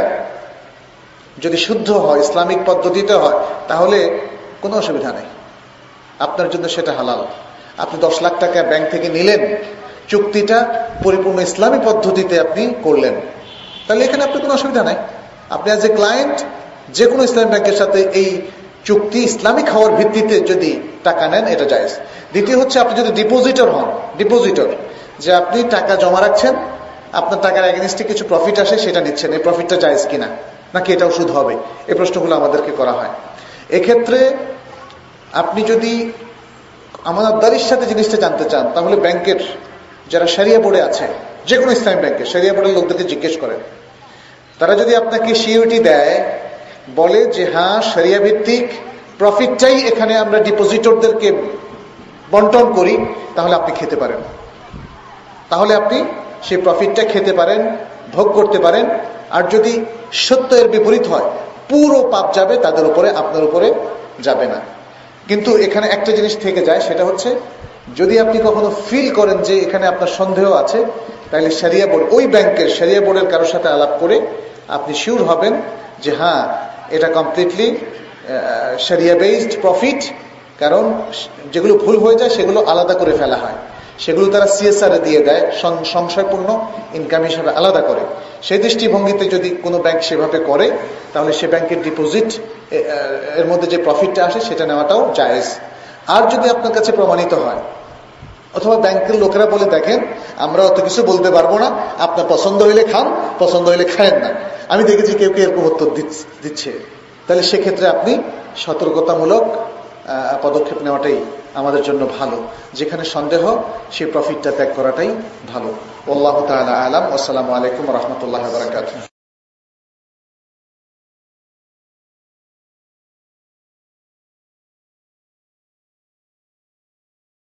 যদি শুদ্ধ হয়, ইসলামিক পদ্ধতিতে হয়, তাহলে কোনো অসুবিধা নেই, আপনার জন্য সেটা হালাল। আপনি দশ লাখ টাকা ব্যাংক থেকে নিলেন, চুক্তিটা পরিপূর্ণ ইসলামী পদ্ধতিতে আপনি করলেন, তাহলে এখানে আপনার কোনো অসুবিধা নাই। আপনি অ্যাজ এ ক্লায়েন্ট যে কোনো ইসলামী ব্যাংকের সাথে এই চুক্তি ইসলামিক হওয়ার ভিত্তিতে যদি টাকা নেন, এটা জায়েজ। দ্বিতীয় হচ্ছে, আপনি যদি ডিপোজিটর হন, ডিপোজিটর যে আপনি টাকা জমা রাখছেন, আপনার টাকার এগেইনস্টে কিছু প্রফিট আসে, সেটা নিচ্ছেন, এই প্রফিটটা জায়েজ কিনা, নাকি এটাও সুদ হবে, এই প্রশ্নগুলো আমাদেরকে করা হয়। এক্ষেত্রে আপনি যদি আমানতদারির সাথে জিনিসটা জানতে চান, তাহলে ব্যাংকের যারা শরিয়া বোর্ডে আছে, যে কোনো ইসলামী ব্যাংকে শরিয়া বোর্ডের লোকদেরকে জিজ্ঞেস করেন, তারা যদি আপনাকে সিওরিটি দেয়, বলে যে হ্যাঁ শরিয়া ভিত্তিক প্রফিটটাই এখানে আমরা ডিপোজিটরদেরকে বন্টন করি, তাহলে আপনি খেতে পারেন, তাহলে আপনি সেই প্রফিটটা খেতে পারেন, ভোগ করতে পারেন। আর যদি সত্য এর বিপরীত হয়, পুরো পাপ যাবে তাদের উপরে, আপনার উপরে যাবে না। কিন্তু এখানে একটা জিনিস থেকে যায়, সেটা হচ্ছে যদি আপনি কখনো ফিল করেন যে এখানে আপনার সন্দেহ আছে, তাহলে শরিয়া বোর্ড, ওই ব্যাংকের শরিয়া বোর্ডের কারোর সাথে আলাপ করে আপনি শিওর হবেন যে হ্যাঁ এটা কমপ্লিটলি শরিয়া বেসড প্রফিট। কারণ যেগুলো ভুল হয়ে যায় সেগুলো আলাদা করে ফেলা হয়, সেগুলো তারা সিএসআর দিয়ে দেয়, সংশয়পূর্ণ ইনকাম হিসাবে আলাদা করে। সেই দৃষ্টিভঙ্গিতে যদি কোনো ব্যাংক সেভাবে করে, তাহলে সে ব্যাংকের ডিপোজিট এর মধ্যে যে প্রফিটটা আসে সেটা নেওয়াটাও জায়েজ। আর যদি আপনার কাছে প্রমাণিত হয়, অথবা ব্যাংকের লোকেরা বলে দেখেন আমরা অত কিছু বলতে পারবো না, আপনার পছন্দ হইলে খান, পছন্দ হইলে খায়েন না, আমি দেখেছি কেউ কেউ এরকম উত্তর দিচ্ছে, তাহলে সেক্ষেত্রে আপনি সতর্কতামূলক পদক্ষেপ নেওয়াটাই আমাদের জন্য ভালো। যেখানে সন্দেহ, সেই প্রফিটটা ত্যাগ করাটাই ভালো। আল্লাহু তাআলা আলাম। আসসালামু আলাইকুম ওয়া রাহমাতুল্লাহি ওয়া বারাকাতুহু।